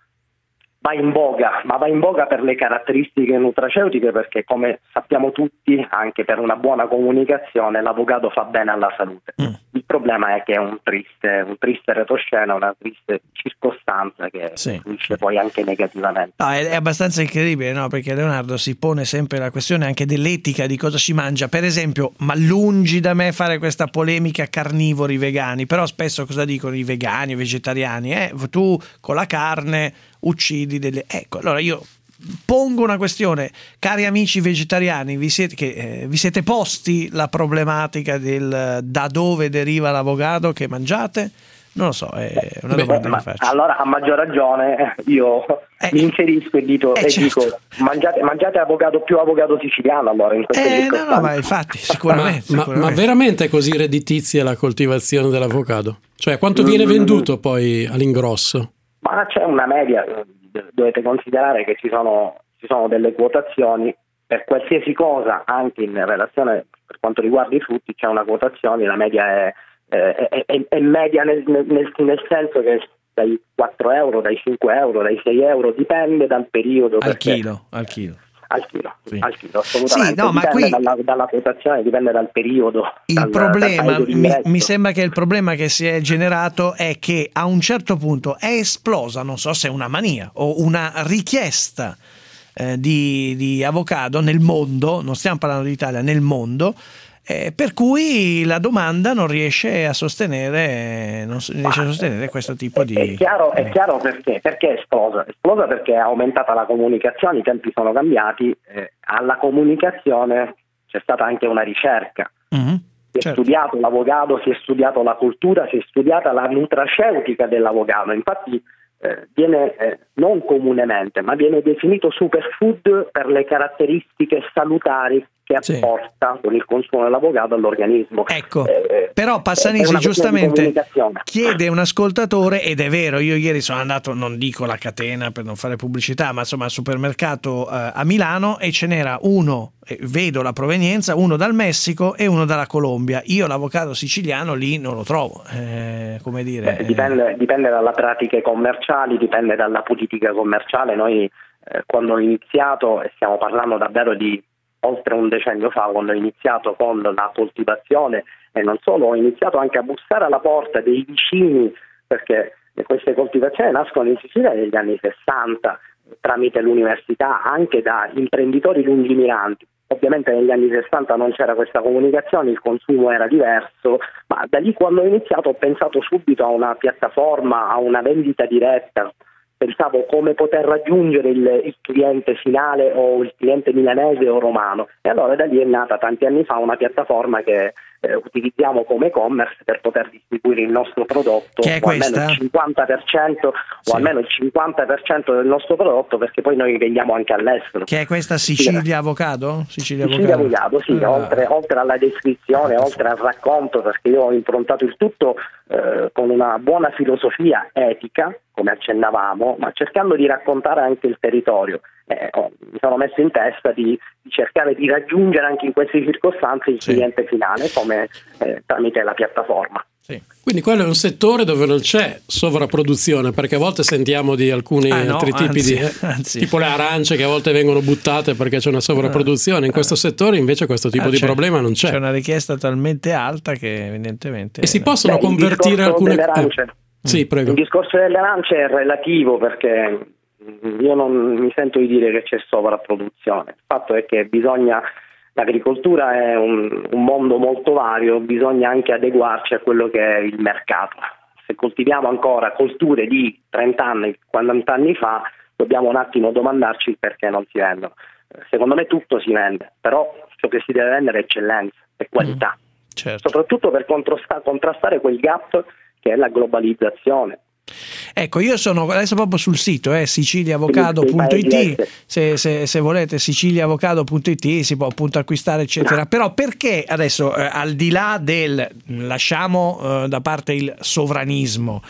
va in voga, ma va in voga per le caratteristiche nutraceutiche, perché come sappiamo tutti, anche per una buona comunicazione, l'avocado fa bene alla salute. Mm. Il problema è che è un triste, un triste retroscena, una triste circostanza che sì. influisce poi anche negativamente. No, è, è abbastanza incredibile, no? Perché Leonardo si pone sempre la questione anche dell'etica di cosa si mangia. Per esempio, ma lungi da me fare questa polemica carnivori vegani, però spesso cosa dicono i vegani o vegetariani? Eh, tu con la carne uccidi delle... Ecco, allora io pongo una questione, cari amici vegetariani, vi siete, che, eh, vi siete posti la problematica del da dove deriva l'avocado che mangiate? Non lo so, è una Beh, domanda ma, che faccio. Allora, a maggior ragione, io eh, mi inserisco e, dito, eh, e certo. dico mangiate, mangiate avocado più avocado siciliano, allora in queste eh, no, no, ma infatti, sicuramente. Ma, sicuramente. Ma, ma veramente è così redditizia la coltivazione dell'avocado? Cioè, quanto viene venduto poi all'ingrosso? Ma c'è una media, dovete considerare che ci sono, ci sono delle quotazioni per qualsiasi cosa, anche in relazione per quanto riguarda i frutti c'è una quotazione, la media è, è, è, è media nel, nel, nel senso che dai quattro euro, dai cinque euro, dai sei euro, dipende dal periodo. Al perché, chilo, al chilo. Al chilo, sì. al chilo, assolutamente. Sì, no, ma dipende qui dalla, dalla quotazione, dipende dal periodo. Il dal, problema, dal mi, mi sembra che il problema che si è generato è che a un certo punto è esplosa, non so se è una mania o una richiesta eh, di, di avocado nel mondo, non stiamo parlando d'Italia, nel mondo, eh, per cui la domanda non riesce a sostenere, non riesce a sostenere questo tipo di... È chiaro, è chiaro perché, perché è esplosa. Esplosa perché è aumentata la comunicazione, i tempi sono cambiati, eh, alla comunicazione c'è stata anche una ricerca. Mm-hmm, si è certo. studiato l'avocado, si è studiato la cultura, si è studiata la nutraceutica dell'avocado. Infatti eh, viene eh, non comunemente, ma viene definito superfood per le caratteristiche salutari che apporta sì. con il consumo dell'avocado all'organismo. Ecco, eh, però Passanisi giustamente chiede un ascoltatore, ed è vero, io ieri sono andato, non dico la catena per non fare pubblicità, ma insomma al supermercato eh, a Milano, e ce n'era uno, eh, vedo la provenienza, uno dal Messico e uno dalla Colombia. Io l'avocado siciliano lì non lo trovo, eh, come dire... Beh, dipende, dipende dalle pratiche commerciali, dipende dalla politica commerciale. Noi eh, quando ho iniziato, e stiamo parlando davvero di oltre un decennio fa, quando ho iniziato con la coltivazione, e non solo, ho iniziato anche a bussare alla porta dei vicini, perché queste coltivazioni nascono in Sicilia negli anni sessanta tramite l'università, anche da imprenditori lungimiranti. Ovviamente negli anni sessanta non c'era questa comunicazione, il consumo era diverso, ma da lì quando ho iniziato ho pensato subito a una piattaforma, a una vendita diretta. Pensavo come poter raggiungere il, il cliente finale o il cliente milanese o romano, e allora da lì è nata tanti anni fa una piattaforma che eh, utilizziamo come e-commerce per poter distribuire il nostro prodotto, che è o almeno questa? il cinquanta per cento sì. o almeno il cinquanta per cento del nostro prodotto, perché poi noi vendiamo anche all'estero. Che è questa Sicilia Avocado? Sicilia, Sicilia Avocado, Avocado, sì, ah. oltre, oltre alla descrizione, oltre al racconto, perché io ho improntato il tutto eh, con una buona filosofia etica, come accennavamo, ma cercando di raccontare anche il territorio. Eh, oh, mi sono messo in testa di, di cercare di raggiungere anche in queste circostanze il sì. cliente finale, come eh, tramite la piattaforma. Sì. Quindi quello è un settore dove non c'è sovrapproduzione, perché a volte sentiamo di alcuni ah, no, altri tipi anzi, di eh, anzi. tipo le arance che a volte vengono buttate perché c'è una sovrapproduzione. In questo settore invece questo tipo ah, di c'è, problema non c'è. C'è una richiesta talmente alta che evidentemente... E si possono Beh, convertire alcune cose. Sì, prego. Il discorso delle arance è relativo, perché io non mi sento di dire che c'è sovrapproduzione. Il fatto è che bisogna, l'agricoltura è un, un mondo molto vario, bisogna anche adeguarci a quello che è il mercato. Se coltiviamo ancora colture di trenta anni, quaranta anni fa, dobbiamo un attimo domandarci il perché non si vendono. Secondo me tutto si vende, però ciò che si deve vendere è eccellenza e qualità, mm, certo. soprattutto per contrastare quel gap che è la globalizzazione. Ecco, io sono adesso proprio sul sito eh, sicilia avocado punto it, se, se, se volete sicilia avocado punto it si può appunto acquistare eccetera, però perché adesso eh, al di là del lasciamo eh, da parte il sovranismo,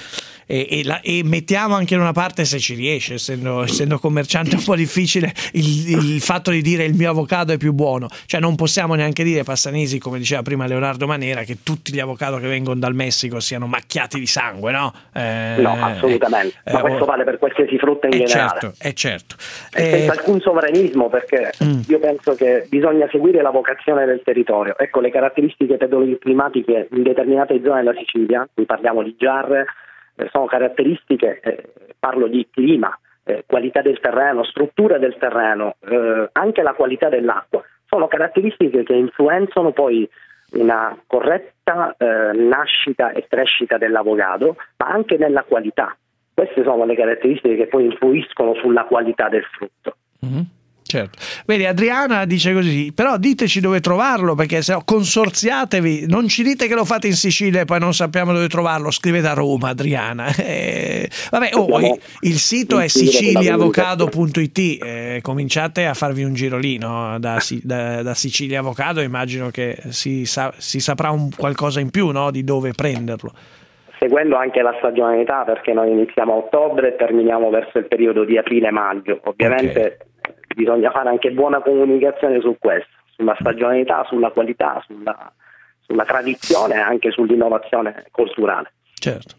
e, e, la, e mettiamo anche in una parte, se ci riesce, essendo, essendo commerciante è un po' difficile il, il fatto di dire il mio avocado è più buono, cioè non possiamo neanche dire, Passanisi, come diceva prima Leonardo Manera, che tutti gli avocado che vengono dal Messico siano macchiati di sangue, no? Eh, no, assolutamente, eh, ma eh, questo vale per qualsiasi frutta in è generale. Certo, è certo. E Eh, senza alcun sovranismo, perché Mm. io penso che bisogna seguire la vocazione del territorio. Ecco, le caratteristiche pedoclimatiche in determinate zone della Sicilia, qui parliamo di giarre, eh, sono caratteristiche, eh, parlo di clima, eh, qualità del terreno, struttura del terreno, eh, anche la qualità dell'acqua, sono caratteristiche che influenzano poi una corretta eh, nascita e crescita dell'avocado, ma anche nella qualità. Queste sono le caratteristiche che poi influiscono sulla qualità del frutto. Mm-hmm. Certo. Vedi, Adriana dice così, però diteci dove trovarlo, perché se no consorziatevi, non ci dite che lo fate in Sicilia e poi non sappiamo dove trovarlo, scrivete a Roma, Adriana. Eh, vabbè, oh, il, il sito è sicilia avocado punto it, eh, cominciate a farvi un giro lì, no? da, da, da Sicilia Avocado, immagino che si, sa, si saprà un qualcosa in più, no? Di dove prenderlo. Seguendo anche la stagionalità, perché noi iniziamo a ottobre e terminiamo verso il periodo di aprile-maggio, ovviamente. Okay. Bisogna fare anche buona comunicazione su questo, sulla stagionalità, sulla qualità, sulla, sulla tradizione e anche sull'innovazione culturale. Certo.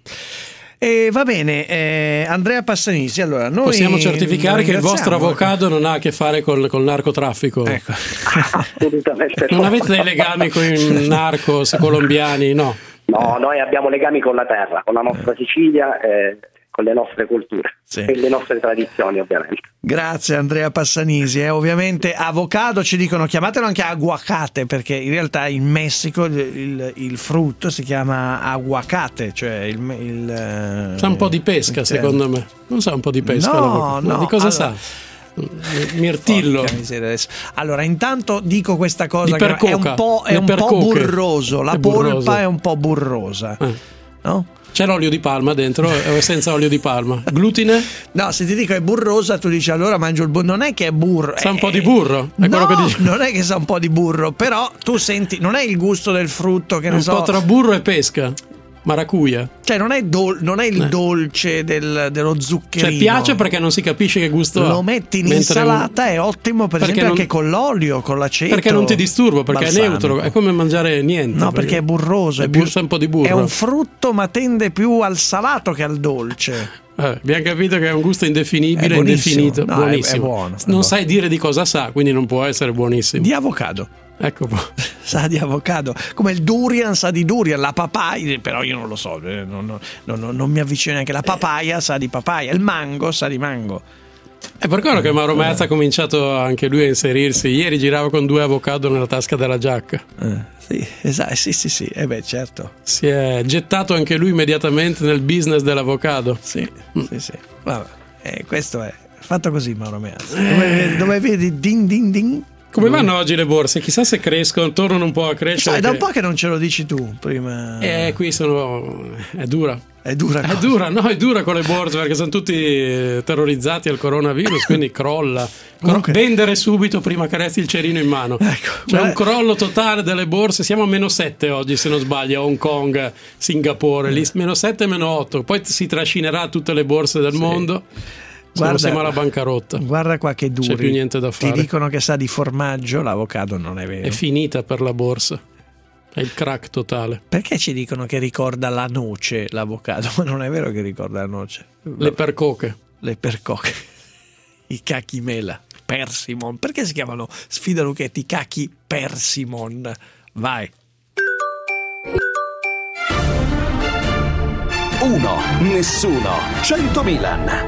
E va bene, eh, Andrea Passanisi, allora noi possiamo certificare che il vostro avocado non ha a che fare col, col narcotraffico. Ecco. Assolutamente non no. avete dei legami con i narcos colombiani, no? No, noi abbiamo legami con la terra, con la nostra Sicilia e con le nostre culture, sì, e le nostre tradizioni, ovviamente. Grazie Andrea Passanisi. Eh, ovviamente avocado, ci dicono chiamatelo anche aguacate, perché in realtà in Messico il, il, il frutto si chiama aguacate, cioè il, il sa un po' di pesca, il secondo me. Non sa un po' di pesca? No, no. Di cosa allora, sa? Mirtillo. Allora, intanto dico questa cosa che è un po', è un po' burroso, la è polpa burroso. È un po' burrosa, eh. no? C'è l'olio di palma dentro o senza olio di palma? Glutine? No, se ti dico è burrosa, tu dici allora mangio il burro. Non è che è burro. Sa un è... po' di burro? È no, quello che dici. Non è che sa un po' di burro, però tu senti, non è il gusto del frutto che è ne un so. po' tra burro e pesca. Maracuja. Cioè non è, dol- non è il eh. dolce del, dello zuccherino. Cioè piace perché non si capisce che gusto lo ha. Lo metti in insalata, un... è ottimo per perché esempio non... anche con l'olio, con l'aceto. Perché non ti disturba, perché balsamico. È neutro, è come mangiare niente. No, perché, perché è burroso, è, è, più... un po' di burro. È un frutto ma tende più al salato che al dolce. Eh, abbiamo capito che è un gusto indefinibile, è indefinito, no, buonissimo. È, è buono, non è buono. sai dire di cosa sa, quindi non può essere buonissimo. Di avocado. Ecco po'. Sa di avocado, come il durian sa di durian, la papaya, però io non lo so, eh, non, non, non, non mi avvicino neanche. La papaya sa di papaya, il mango sa di mango. È per quello che Mauro Meazza ha cominciato anche lui a inserirsi. Ieri girava con due avocado nella tasca della giacca. Eh, sì, esatto, sì, sì, sì, eh beh, certo. Si è gettato anche lui immediatamente nel business dell'avocado. Sì, mm. sì, sì. Vabbè, eh, questo è fatto così, Mauro Meazza. Dove, dove vedi din din din? Come vanno oggi le borse? Chissà se crescono, tornano un po' a crescere. Sai, da un che... po' che non ce lo dici tu prima. Eh, qui sono. È dura. È dura. È dura, no, è dura con le borse perché sono tutti terrorizzati al coronavirus, quindi crolla. Comunque... Vendere subito prima che resti il cerino in mano. Ecco, c'è un crollo totale delle borse. Siamo a meno sette oggi, se non sbaglio, a Hong Kong, Singapore, lì meno sette, meno otto. Poi si trascinerà tutte le borse del sì. mondo. Guarda, siamo alla bancarotta. Guarda qua che duri. C'è più niente da fare. Ti dicono che sa di formaggio, l'avocado non è vero. È finita per la borsa. È il crack totale. Perché ci dicono che ricorda la noce l'avocado? Ma non è vero che ricorda la noce. Le percoche. Le percoche. I cachi mela. Persimon. Perché si chiamano Sfida Lucchetti cachi persimon? Vai. Uno, nessuno, cento Milan.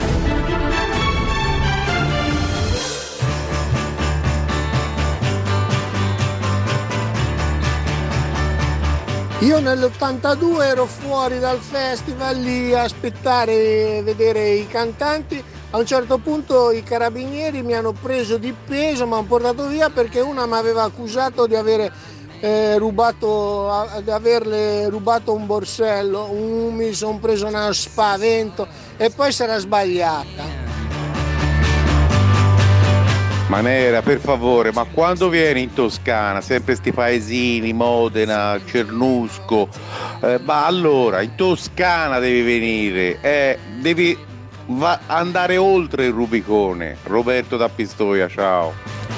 Io nell'ottantadue ero fuori dal festival lì a aspettare vedere i cantanti. A un certo punto i carabinieri mi hanno preso di peso, mi hanno portato via perché una mi aveva accusato di avere eh, rubato, di averle rubato un borsello. Un, mi sono preso uno spavento e poi si era sbagliata. Manera, per favore, ma quando vieni in Toscana, sempre sti paesini, Modena, Cernusco, eh, ma allora in Toscana devi venire, eh, devi va- andare oltre il Rubicone. Roberto da Pistoia, ciao.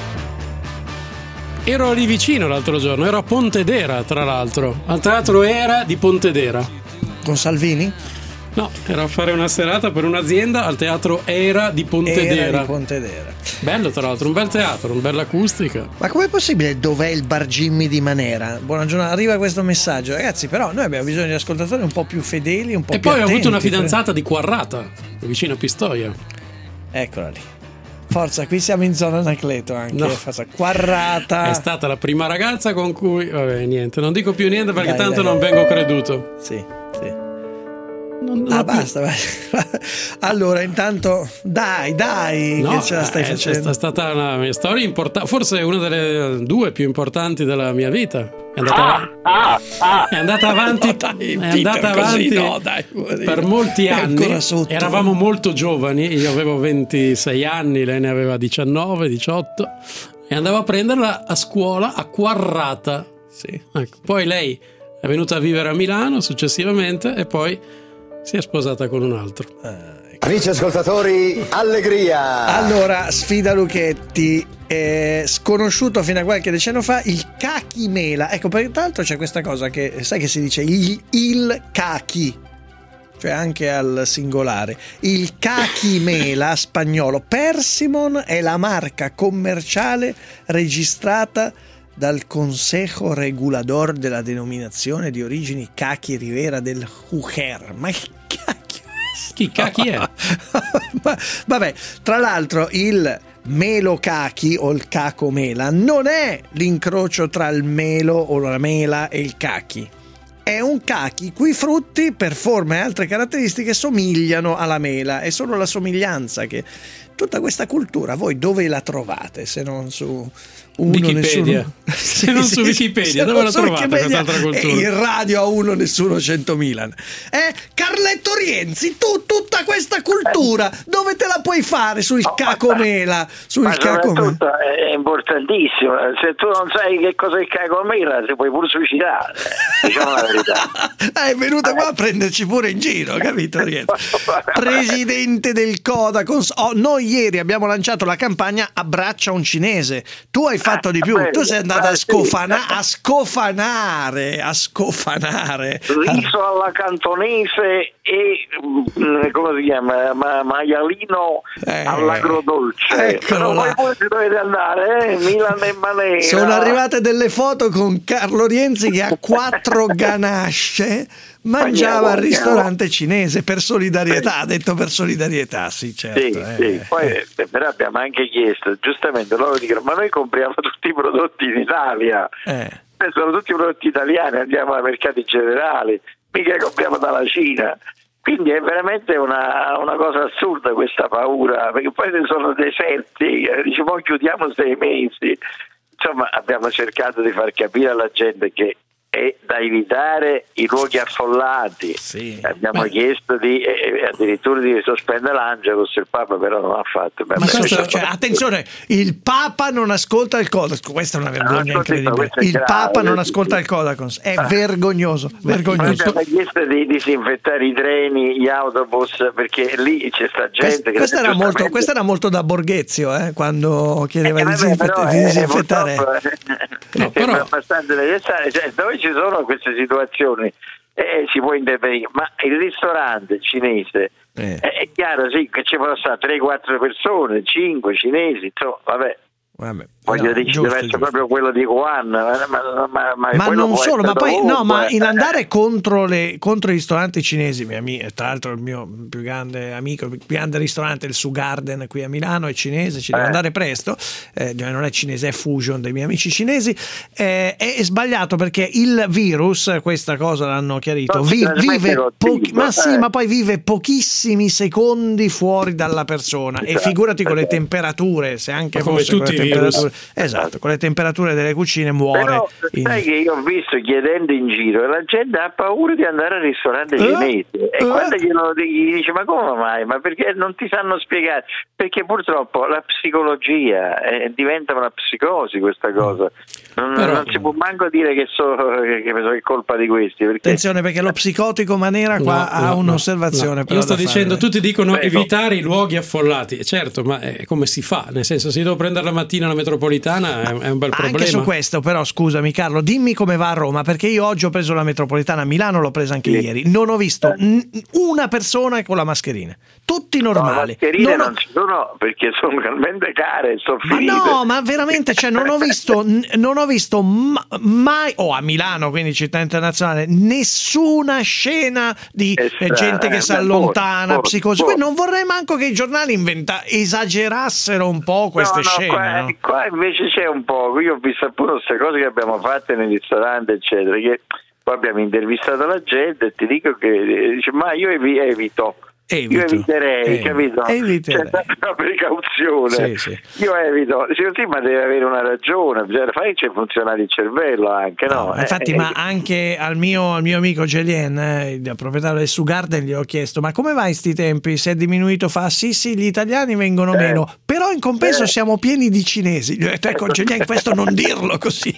Ero lì vicino l'altro giorno, ero a Pontedera tra l'altro, al Teatro Era di Pontedera. Con Salvini? No, ero a fare una serata per un'azienda al Teatro Era di Pontedera. Era di Pontedera. Bello tra l'altro, un bel teatro, una bella acustica. Ma com'è possibile? Dov'è il Bar Jimmy di Manera? Buona giornata, arriva questo messaggio. Ragazzi, però noi abbiamo bisogno di ascoltatori un po' più fedeli, un po' e più poi attenti. ho avuto una fidanzata di Quarrata, vicino a Pistoia. Eccola lì. Forza, qui siamo in zona Anacleto anche. No. Forza, Quarrata. È stata la prima ragazza con cui... Vabbè, niente, non dico più niente perché Dai, tanto dai. non vengo creduto. Sì, sì. Non, non ah, ho più- basta, basta. Allora, intanto, dai, dai, No, che ce la stai eh, facendo. È stata una mia storia importante, forse una delle due più importanti della mia vita. È andata, Ah, ah. è andata avanti, dai, è Peter, andata così avanti no, dai, poverino. per molti È anni. ancora sotto. Eravamo molto giovani, io avevo ventisei anni, lei ne aveva diciannove, diciotto e andavo a prenderla a scuola a Quarrata. Sì. Ecco. Poi lei è venuta a vivere a Milano successivamente e poi si è sposata con un altro. Amici ascoltatori, allegria! Allora, sfida Luchetti, eh, sconosciuto fino a qualche decennio fa, il cachimela. Ecco, perché tra l'altro c'è questa cosa che, sai che si dice il, il cachi, cioè anche al singolare. Il cachimela spagnolo. Persimon è la marca commerciale registrata dal Consejo Regulador della denominazione di origini Cachi Rivera del Júcar. Ma che cacchio? Chi cacchi è? Ma, vabbè, tra l'altro il melo cachi o il caco mela non è l'incrocio tra il melo o la mela e il cachi. È un cachi cui frutti per forme e altre caratteristiche somigliano alla mela. È solo la somiglianza che... Tutta questa cultura voi dove la trovate se non su uno Wikipedia? nessuno... Se non su Wikipedia, dove la trovate quest'altra cultura? In radio a uno nessuno cento Milan. Eh, Carletto Rienzi, tu tutta questa cultura dove te la puoi fare sul cacomela? Sul Ma cacomela. soprattutto è importantissimo. Se tu non sai che cosa è il cacomela, ti puoi pure suicidare. Diciamo la verità. È venuta qua a prenderci pure in giro, capito Rienzi? Presidente del Codacons. Oh, noi ieri abbiamo lanciato la campagna Abbraccia un cinese. Tu hai fatto di più, tu sei andata a, scofana- a scofanare, a scofanare. Riso alla cantonese e mm, come si chiama? Ma, maialino Eh, all'agrodolce. eccolo Però là. voi ci dovete andare, eh? Milan e Manera. Sono arrivate delle foto con Carlo Rienzi che a quattro ganasce mangiava al ristorante cinese per solidarietà. Ha detto per solidarietà, sì, certo. Sì, eh. sì. Poi eh, però abbiamo anche chiesto, giustamente loro dicono, ma noi compriamo tutti i prodotti in Italia, Eh. sono tutti prodotti italiani, andiamo ai mercati generali, mica compriamo dalla Cina. Quindi è veramente una, una cosa assurda questa paura, perché poi ne sono deserti, eh, diciamo chiudiamo sei mesi. Insomma, abbiamo cercato di far capire alla gente che è da evitare i luoghi affollati. Sì. Abbiamo Beh. chiesto di eh, addirittura di sospendere l'Angelus, il Papa però non ha fatto. Ma questo, cioè, attenzione, il Papa non ascolta il Codacons. Questa è una vergogna No, incredibile. questo è Il grave, Papa non sì, ascolta sì. il Codacons. È vergognoso, Noi vergognoso. abbiamo chiesto di disinfettare i treni, gli autobus, perché lì c'è sta gente Quest- che Questa era, molto, giustamente- questa era molto da Borghezio, eh, quando chiedeva Eh, di, vabbè, disinfett- però, di eh, disinfettare. purtroppo, eh, No, però- sembra abbastanza necessario. Cioè, dove ci sono queste situazioni eh, si può intervenire, ma il ristorante cinese Eh. eh, è chiaro sì che ci possono stare tre quattro persone, cinque cinesi, insomma, vabbè. Vabbè, Voglio no, dire, giusto, deve essere giusto. proprio quello di Wuhan, ma, ma, ma, ma Ma quello non può solo, ma essere poi no, ma dovunque. in andare contro, le, contro i ristoranti cinesi, mia ami- tra l'altro il mio più grande amico, il più grande ristorante, il Su Garden qui a Milano, è cinese, ci devo Eh. andare presto, eh, non è cinese, è Fusion dei miei amici cinesi, eh, è, è sbagliato perché il virus, questa cosa l'hanno chiarito, Non si vi- trasmette vive col pochi- cibo, ma sì, eh. ma poi vive pochissimi secondi fuori dalla persona e Esatto, figurati con le perché- temperature, se anche Ma come fosse con tutti le i temperature, esatto, con le temperature delle cucine muore. Però in... sai che io ho visto chiedendo in giro e la gente ha paura di andare al ristorante Eh? cinese e Eh? quando glielo gli dice ma come mai? Ma perché non ti sanno spiegare? Perché purtroppo la psicologia eh, diventa una psicosi questa cosa. Non, Però- non si può manco dire che, so, che, che è colpa di questi. Perché... Attenzione, perché lo psicotico Manera qua No, ha no, un'osservazione. no. però Io sto da dicendo, fare. tutti dicono Beh, evitare i luoghi affollati. Certo, ma è come si fa? Nel senso, se devo prendere la mattina la metropolitana è, è un bel Ma problema. anche su questo, però, scusami Carlo, dimmi come va a Roma, perché io oggi ho preso la metropolitana a Milano, l'ho presa anche Sì. ieri. Non ho visto n- una persona con la mascherina, tutti No, normali. mascherine Non ho- non ci sono perché sono talmente care e sono Ma finite. no, ma veramente, cioè, non ho visto, n- non ho visto ma- mai, o oh, a Milano, quindi città internazionale, nessuna scena di eh, Eh, gente che eh, si beh, allontana, boh, psicosi. boh. Poi non vorrei manco che i giornali inventa- esagerassero un po' queste no, no, scene. qua, no? qua invece c'è un po'. Io ho visto appunto queste cose che abbiamo fatto nei ristoranti, eccetera. Che poi abbiamo intervistato la gente e ti dico che eh, dice, ma io evi- evito. Evito. Io eviterei, Eh, capito? eviterei. C'è sempre una precauzione. Sì, sì. Io evito. Dico, sì, ma deve avere una ragione, bisogna fare che c'è funzionare il cervello anche, no? No, infatti, Eh, ma anche al mio, al mio amico Gelien, eh, il proprietario del Su Garden, gli ho chiesto: ma come vai sti tempi? Si è diminuito? Fa sì, sì, gli italiani vengono Eh. meno, però in compenso Eh. siamo pieni di cinesi. Gli ho detto: ecco, Gelien, questo non dirlo così.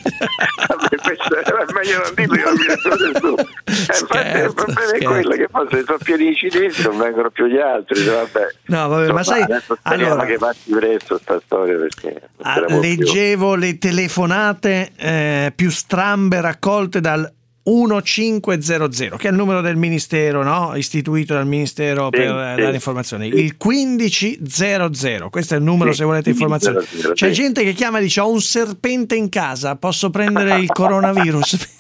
questo era meglio non dirlo, io mi ricordo tu. Eh, infatti il problema è scherzo. quello che poi se sono pieni di cinesi non vengono più gli altri. Vabbè. No, vabbè, ma sai, adesso speriamo allora- che passi presto sta storia perché non Ah, ce la può più. leggevo le telefonate eh, più strambe raccolte dal quindici zero zero, che è il numero del ministero, no? Istituito dal ministero Sì, per eh, sì. dare informazioni. Il quindici zero zero, questo è il numero Sì, se volete informazioni. quindici zero zero, C'è sì. gente che chiama e dice: ho un serpente in casa, posso prendere il coronavirus?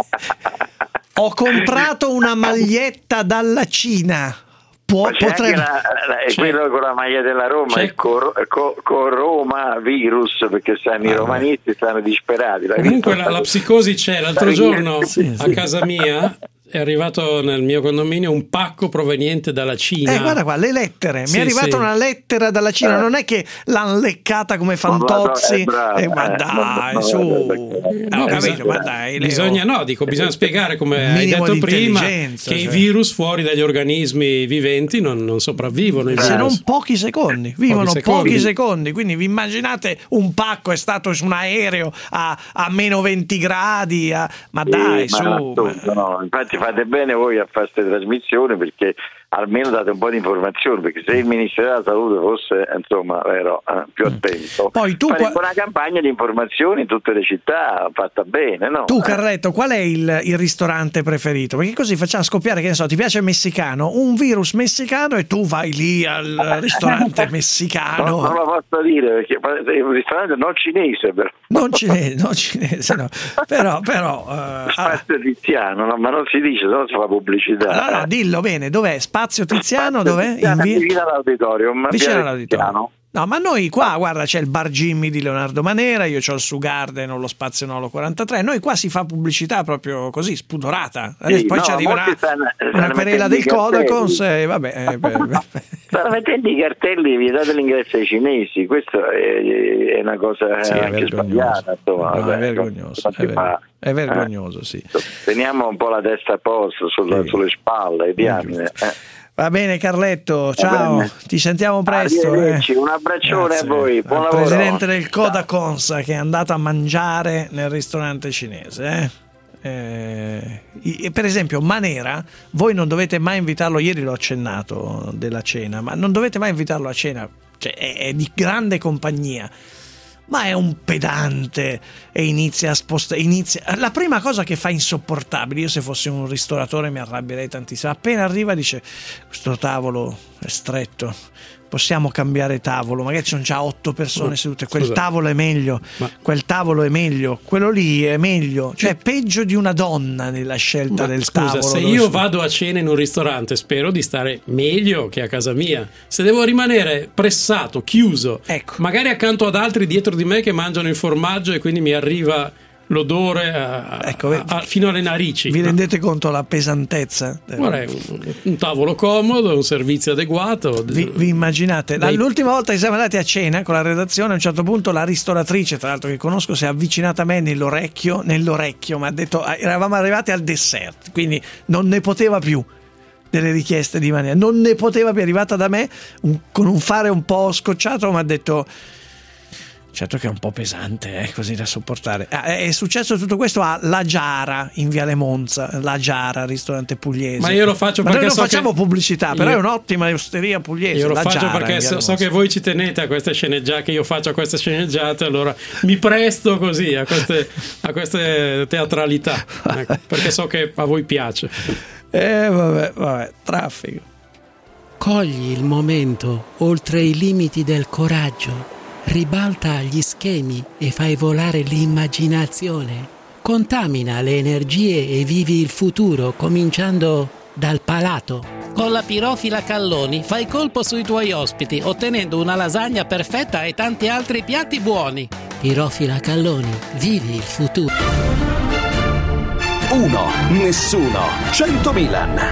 Ho comprato una maglietta dalla Cina. Può, Ma c'è potrebbe... anche la, la, è C'è- quello con la maglia della Roma, c'è- il cor, co, coronavirus, perché stanno i romanisti stanno disperati. L'hai Comunque visto? la, la psicosi c'è. L'altro Sì, giorno sì, a casa mia è arrivato nel mio condominio un pacco proveniente dalla Cina. Eh, guarda qua, le lettere. Sì, Mi è arrivata sì. una lettera dalla Cina, Eh. non è che l'hanno leccata come Ma no, Fantozzi. è bravo, Eh, ma eh, dai, no, no, su. no, Eh, No, ho capito, bisogna- ma dai, Leo. Bisogna, no, dico, bisogna spiegare, come hai Minimo detto di prima, intelligenza, che i cioè. virus fuori dagli organismi viventi non, non sopravvivono. i Se virus. non pochi secondi, vivono Pochi pochi secondi. secondi. Quindi vi immaginate un pacco è stato su un aereo a, a meno venti gradi, a- ma Sì, dai, ma su. no, ma- no, infatti fate bene voi a fare queste trasmissioni perché almeno date un po' di informazioni, perché se il Ministero della Salute fosse insomma ero eh, più attento, Poi tu farebbe qua- una campagna di informazioni in tutte le città fatta bene, no? Tu Carletto, qual è il, il ristorante preferito? Perché così facciamo scoppiare, che ne so, ti piace il messicano, un virus messicano e tu vai lì al ristorante messicano. No, non lo posso dire perché è un ristorante non cinese, però. Non cinese, non cinese, no. Però, però eh, Spazio Tiziano, no, ma non si dice, se no si fa pubblicità. no, no, dillo bene, dov'è? Spazio Tiziano, Spazio dov'è? Tiziano, In via- vicino all'auditorium, Vicino Viale all'auditorium. Tiziano. No, ma noi qua, guarda, c'è il Bar Jimmy di Leonardo Manera, io c'ho il Su Garden o lo Spazio Nolo quarantatré, noi qua si fa pubblicità proprio così, spudorata. Adesso Sì, poi no, ci arriverà molti stanno- una stanno querela mettendo del i cartelli. Codacons e vabbè. eh, beh, beh. Stanno mettendo i cartelli vietate l'ingresso ai cinesi, questo è, è una cosa Sì, è anche vergognoso. sbagliata. Insomma, No, vabbè, è vergognoso, non si è, ver- fa. è vergognoso, sì. Eh, teniamo un po' la testa a posto sulla- Sì. sulle spalle, diamine. Eh. Va bene Carletto, ciao, bene. ti sentiamo presto. eh. Arrivederci, un abbraccione Grazie. a voi, buon Al lavoro. presidente del Codacons che è andato a mangiare nel ristorante cinese. Eh? Eh, i- per esempio Manera, voi non dovete mai invitarlo, ieri l'ho accennato della cena, ma non dovete mai invitarlo a cena, cioè è, è di grande compagnia, ma è un pedante e inizia a spostare, inizia, la prima cosa che fa insopportabile, io se fossi un ristoratore mi arrabbierei tantissimo, appena arriva dice: questo tavolo è stretto, possiamo cambiare tavolo, magari ci sono già otto persone sedute, quel Scusa. tavolo è meglio, Ma- quel tavolo è meglio, quello lì è meglio, cioè è peggio di una donna nella scelta Ma del scusa, tavolo. se dove io si- vado a cena in un ristorante spero di stare meglio che a casa mia. Se devo rimanere pressato, chiuso, Ecco. magari accanto ad altri dietro di me che mangiano il formaggio e quindi mi arriva l'odore a, ecco, a, a, fino alle narici. Vi rendete conto la pesantezza? Guarda, un, un tavolo comodo, un servizio adeguato. Vi, vi immaginate? Dei... L'ultima volta che siamo andati a cena con la redazione, a un certo punto la ristoratrice, tra l'altro che conosco, si è avvicinata a me nell'orecchio, nell'orecchio, mi ha detto eravamo arrivati al dessert, quindi non ne poteva più delle richieste di maniera, non ne poteva più, è arrivata da me un, con un fare un po' scocciato, mi ha detto certo che è un po' pesante, eh, così da sopportare. Ah, è successo tutto questo a La Giara in Viale Monza, La Giara, ristorante pugliese. Ma io lo faccio Ma perché noi non so facciamo che... pubblicità, però io... è un'ottima osteria pugliese. Io lo La faccio Giara, perché so, so Monza. che voi ci tenete a queste sceneggiate, che io faccio a queste sceneggiate, allora mi presto così a queste, a queste teatralità, ecco, perché so che a voi piace. Eh vabbè, vabbè, traffico. Cogli il momento oltre i limiti del coraggio. Ribalta gli schemi e fai volare l'immaginazione. Contamina le energie e vivi il futuro cominciando dal palato. Con la pirofila Calloni fai colpo sui tuoi ospiti ottenendo una lasagna perfetta e tanti altri piatti buoni. Pirofila Calloni, vivi il futuro. Uno, nessuno, cento Milan.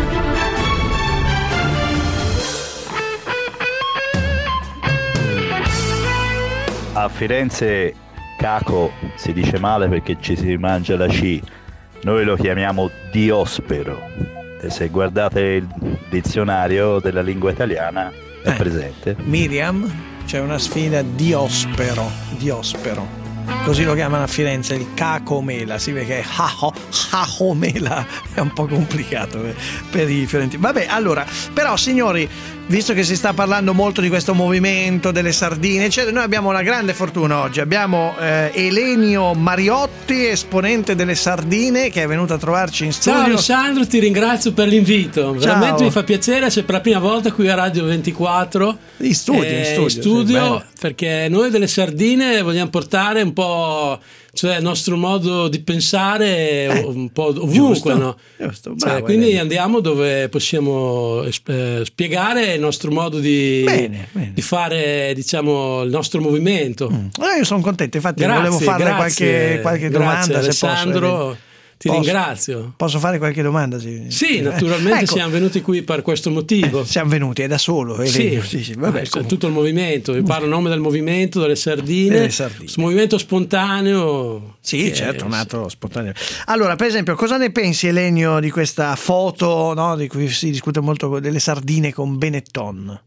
A Firenze caco si dice male perché ci si mangia la C, noi lo chiamiamo diospero e se guardate il dizionario della lingua italiana è eh, presente. Miriam, c'è una sfida diospero, diospero. Così lo chiamano a Firenze, il cacomela, si vede che è cacomela, è un po' complicato per, per i fiorentini. Vabbè, allora, però signori, visto che si sta parlando molto di questo movimento delle sardine, eccetera, noi abbiamo una grande fortuna oggi, abbiamo eh, Elenio Mariotti, esponente delle sardine, che è venuto a trovarci in studio. Ciao Alessandro, ti ringrazio per l'invito. Ciao. Veramente mi fa piacere essere per la prima volta qui a Radio ventiquattro in studio, eh, in studio, in studio sì, perché noi delle sardine vogliamo portare un po', cioè il nostro modo di pensare eh, un po' ovunque, giusto, no? giusto, Cioè, bravo, quindi Elenio. andiamo dove possiamo eh, spiegare il nostro modo di, bene, bene. di fare, diciamo, il nostro movimento. Mm. Eh, io sono contento, infatti Grazie, volevo farle grazie, qualche, qualche grazie, domanda, Alessandro, se posso. ti Posso? ringrazio. Posso fare qualche domanda? Sì, Sì, naturalmente ecco. siamo venuti qui per questo motivo. Eh, siamo venuti, è da solo. È sì, sì, sì, vabbè, eh, tutto il movimento. Io parlo a nome del movimento delle sardine. Delle sardine. Questo movimento spontaneo. Sì, certo, è nato spontaneo. Allora, per esempio, cosa ne pensi, Elenio, di questa foto, no, di cui si discute molto, delle sardine con Benetton?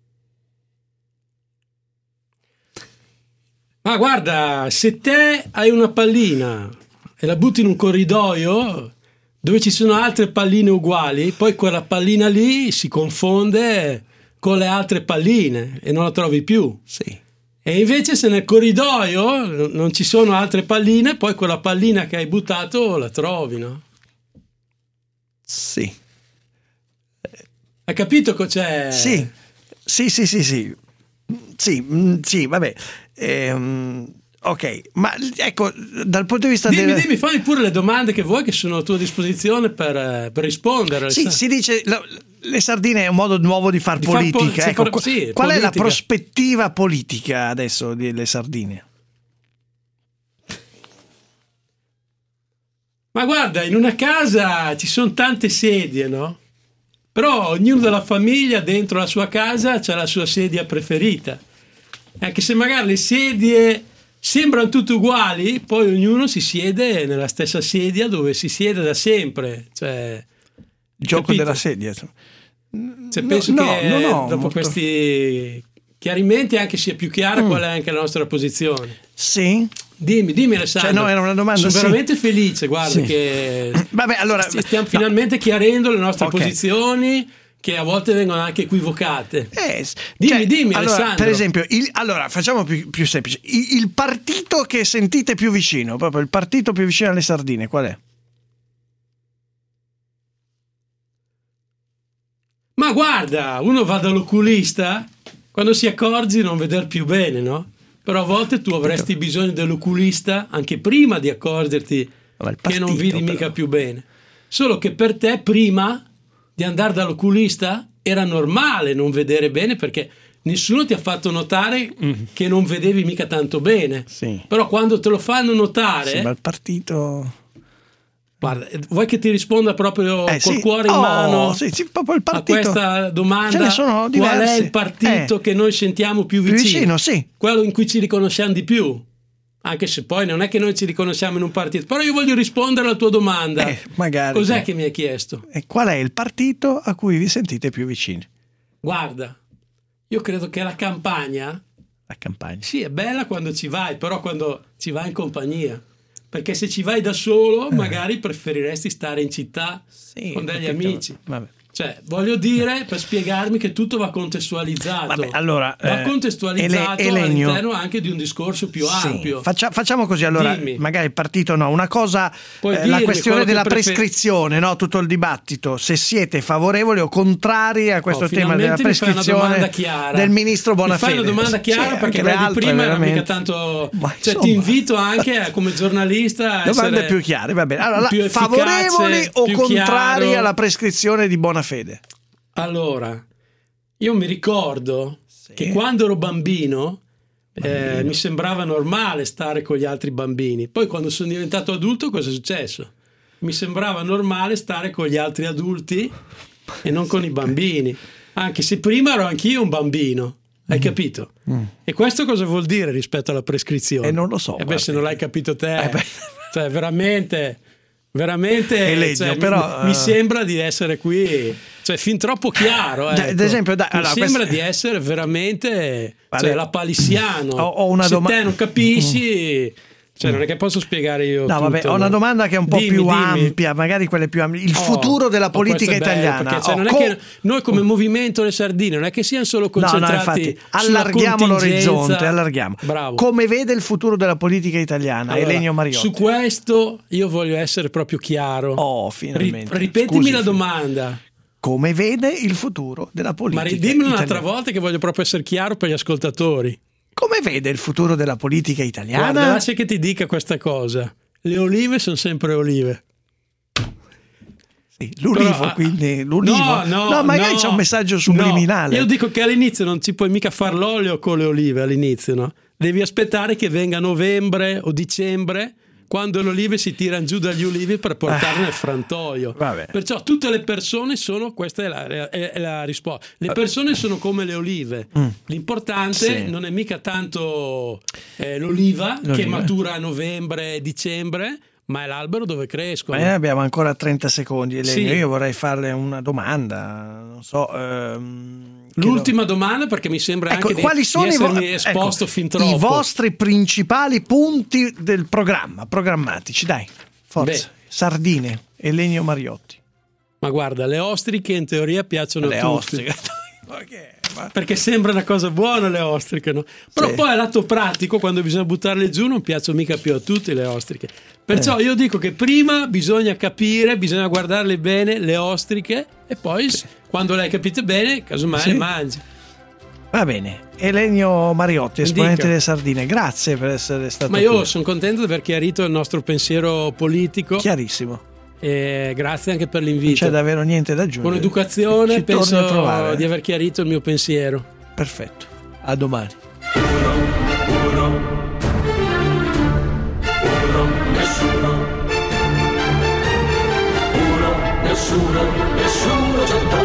Ma guarda, se te hai una pallina e la butti in un corridoio dove ci sono altre palline uguali, poi quella pallina lì si confonde con le altre palline e non la trovi più. Sì. E invece se nel corridoio non ci sono altre palline, poi quella pallina che hai buttato la trovi, no? Sì. Hai capito cos'è? Sì, sì, sì, sì, sì. Sì, mh, sì, vabbè. Ehm, ok, ma ecco, dal punto di vista dimmi, del... dimmi, fammi pure le domande che vuoi, che sono a tua disposizione per, per rispondere. Sì, si dice la, le sardine è un modo nuovo di far di politica. Far po- ecco, far, sì, qual politica. è la prospettiva politica adesso delle sardine? Ma guarda, in una casa ci sono tante sedie, no? Però ognuno della famiglia dentro la sua casa c'ha la sua sedia preferita. Anche se magari le sedie sembrano tutte uguali, poi ognuno si siede nella stessa sedia dove si siede da sempre. Cioè, il gioco capito? della sedia. Cioè, no, penso no, che no, no, dopo molto... questi chiarimenti anche sia più chiara mm. qual è anche la nostra posizione. Sì. Dimmi, dimmi Alessandro. Cioè, no, era una domanda. Sono sì. veramente felice, guarda, sì. che Vabbè, allora, stiamo no. finalmente chiarendo le nostre okay. posizioni, che a volte vengono anche equivocate. Eh, dimmi, cioè, dimmi, allora, Alessandro. Per esempio, il, allora facciamo più, più semplice. Il, il partito che sentite più vicino, proprio il partito più vicino alle sardine, qual è? Ma guarda, uno va dall'oculista quando si accorge di non veder più bene, no? Però a volte tu avresti bisogno dell'oculista anche prima di accorgerti partito, che non vedi però. mica più bene. Solo che per te prima di andare dall'oculista era normale non vedere bene perché nessuno ti ha fatto notare mm. che non vedevi mica tanto bene. Sì. Però quando te lo fanno notare... Sì, ma il partito... Guarda, vuoi che ti risponda proprio eh, col sì. cuore in oh, mano sì, sì, proprio il partito. A questa domanda? Ce ne sono diversi. Qual è il partito eh. che noi sentiamo più vicino? Più vicino, sì. Quello in cui ci riconosciamo di più. Anche se poi non è che noi ci riconosciamo in un partito. Però io voglio rispondere alla tua domanda. Eh, magari. Cos'è che mi hai chiesto? E qual è il partito a cui vi sentite più vicini? Guarda, io credo che la campagna... La campagna? Sì, è bella quando ci vai, però quando ci vai in compagnia. Perché se ci vai da solo, magari preferiresti stare in città sì, con degli capito. amici. Vabbè. Cioè, voglio dire, per spiegarmi che tutto va contestualizzato. Vabbè, allora, va eh, contestualizzato Ele- Elenio, all'interno anche di un discorso più sì, ampio. Faccia, facciamo così, allora, Dimmi. magari il partito no, una cosa, eh, la questione della prefer- prescrizione, no? Tutto il dibattito, se siete favorevoli o contrari a questo oh, tema della prescrizione del ministro Bonafede. Mi fai una domanda chiara sì, perché quella di prima era mica tanto... Ma, cioè, insomma, ti invito anche a, come giornalista a domande essere più chiare, va bene. Allora, più favorevoli efficace, o più contrari chiaro. alla prescrizione di Bonafede? Allora, io mi ricordo sì. che quando ero bambino, bambino. Eh, mi sembrava normale stare con gli altri bambini. Poi quando sono diventato adulto cosa è successo? Mi sembrava normale stare con gli altri adulti e non con i bambini. Anche se prima ero anch'io un bambino. Hai mm. capito? Mm. E questo cosa vuol dire rispetto alla prescrizione? E non lo so. E beh, se non l'hai capito te, eh cioè veramente... Veramente legno, cioè, però, mi, mi uh... sembra di essere qui, cioè fin troppo chiaro. Ecco. Ad esempio, da, mi allora, sembra questa... di essere veramente vale. cioè, la palissiano. Ho, ho una Se doma- te non capisci, cioè non è che posso spiegare io. No, tutto, vabbè, ho no? una domanda che è un po' dimmi, più dimmi. ampia, magari quelle più ampie. Il oh, futuro della politica oh, bello, italiana. Perché, cioè, oh, non co- è che noi come movimento Le Sardine non è che siano solo concentrati. No, no, infatti, sulla allarghiamo l'orizzonte, allarghiamo. Bravo. Come vede il futuro della politica italiana, allora, Elenio Mariotti? Su questo io voglio essere proprio chiaro. Oh, finalmente. Ri- ripetimi Scusi, la domanda. Come vede il futuro della politica Ma ridimmelo un'altra italiana? volta che voglio proprio essere chiaro per gli ascoltatori. Come vede il futuro della politica italiana? Guarda, lascia che ti dica questa cosa. Le olive sono sempre olive. Sì, l'ulivo, Però, quindi l'ulivo. No, no, no magari no, c'è un messaggio subliminale. No. Io dico che all'inizio non ci puoi mica far l'olio con le olive all'inizio, no? Devi aspettare che venga novembre o dicembre, quando le olive si tirano giù dagli ulivi per portarne ah, al frantoio. Vabbè. Perciò tutte le persone sono, questa è la, è, è la risposta, le persone sono come le olive. Mm. L'importante sì. non è mica tanto eh, l'oliva, l'oliva che matura a novembre, dicembre, ma è l'albero dove crescono. Ma abbiamo ancora trenta secondi, Elenio. Sì. Io vorrei farle una domanda, non so... Ehm... L'ultima domanda, perché mi sembra ecco, anche quali di, sono di essermi i vo- esposto ecco, fin troppo. I vostri principali punti del programma, programmatici, dai, forza. Beh. Sardine, Elenio Mariotti. Ma guarda, le ostriche in teoria piacciono le a tutti. Ostriche. Okay. Perché sembra una cosa buona le ostriche, no? Però sì. poi a lato pratico, quando bisogna buttarle giù, non piacciono mica più a tutti le ostriche. Perciò eh. io dico che prima bisogna capire, bisogna guardarle bene le ostriche e poi sì. quando le hai capite bene, casomai sì. le mangi. Va bene. Elenio Mariotti, esponente delle Sardine, grazie per essere stato Ma io qui. sono contento di aver chiarito il nostro pensiero politico. Chiarissimo. E grazie anche per l'invito. Non c'è davvero niente da aggiungere. Con educazione Ci penso a trovare, di aver chiarito il mio pensiero. Perfetto, a domani. Uno, uno, uno, nessuno. Uno, nessuno, nessuno,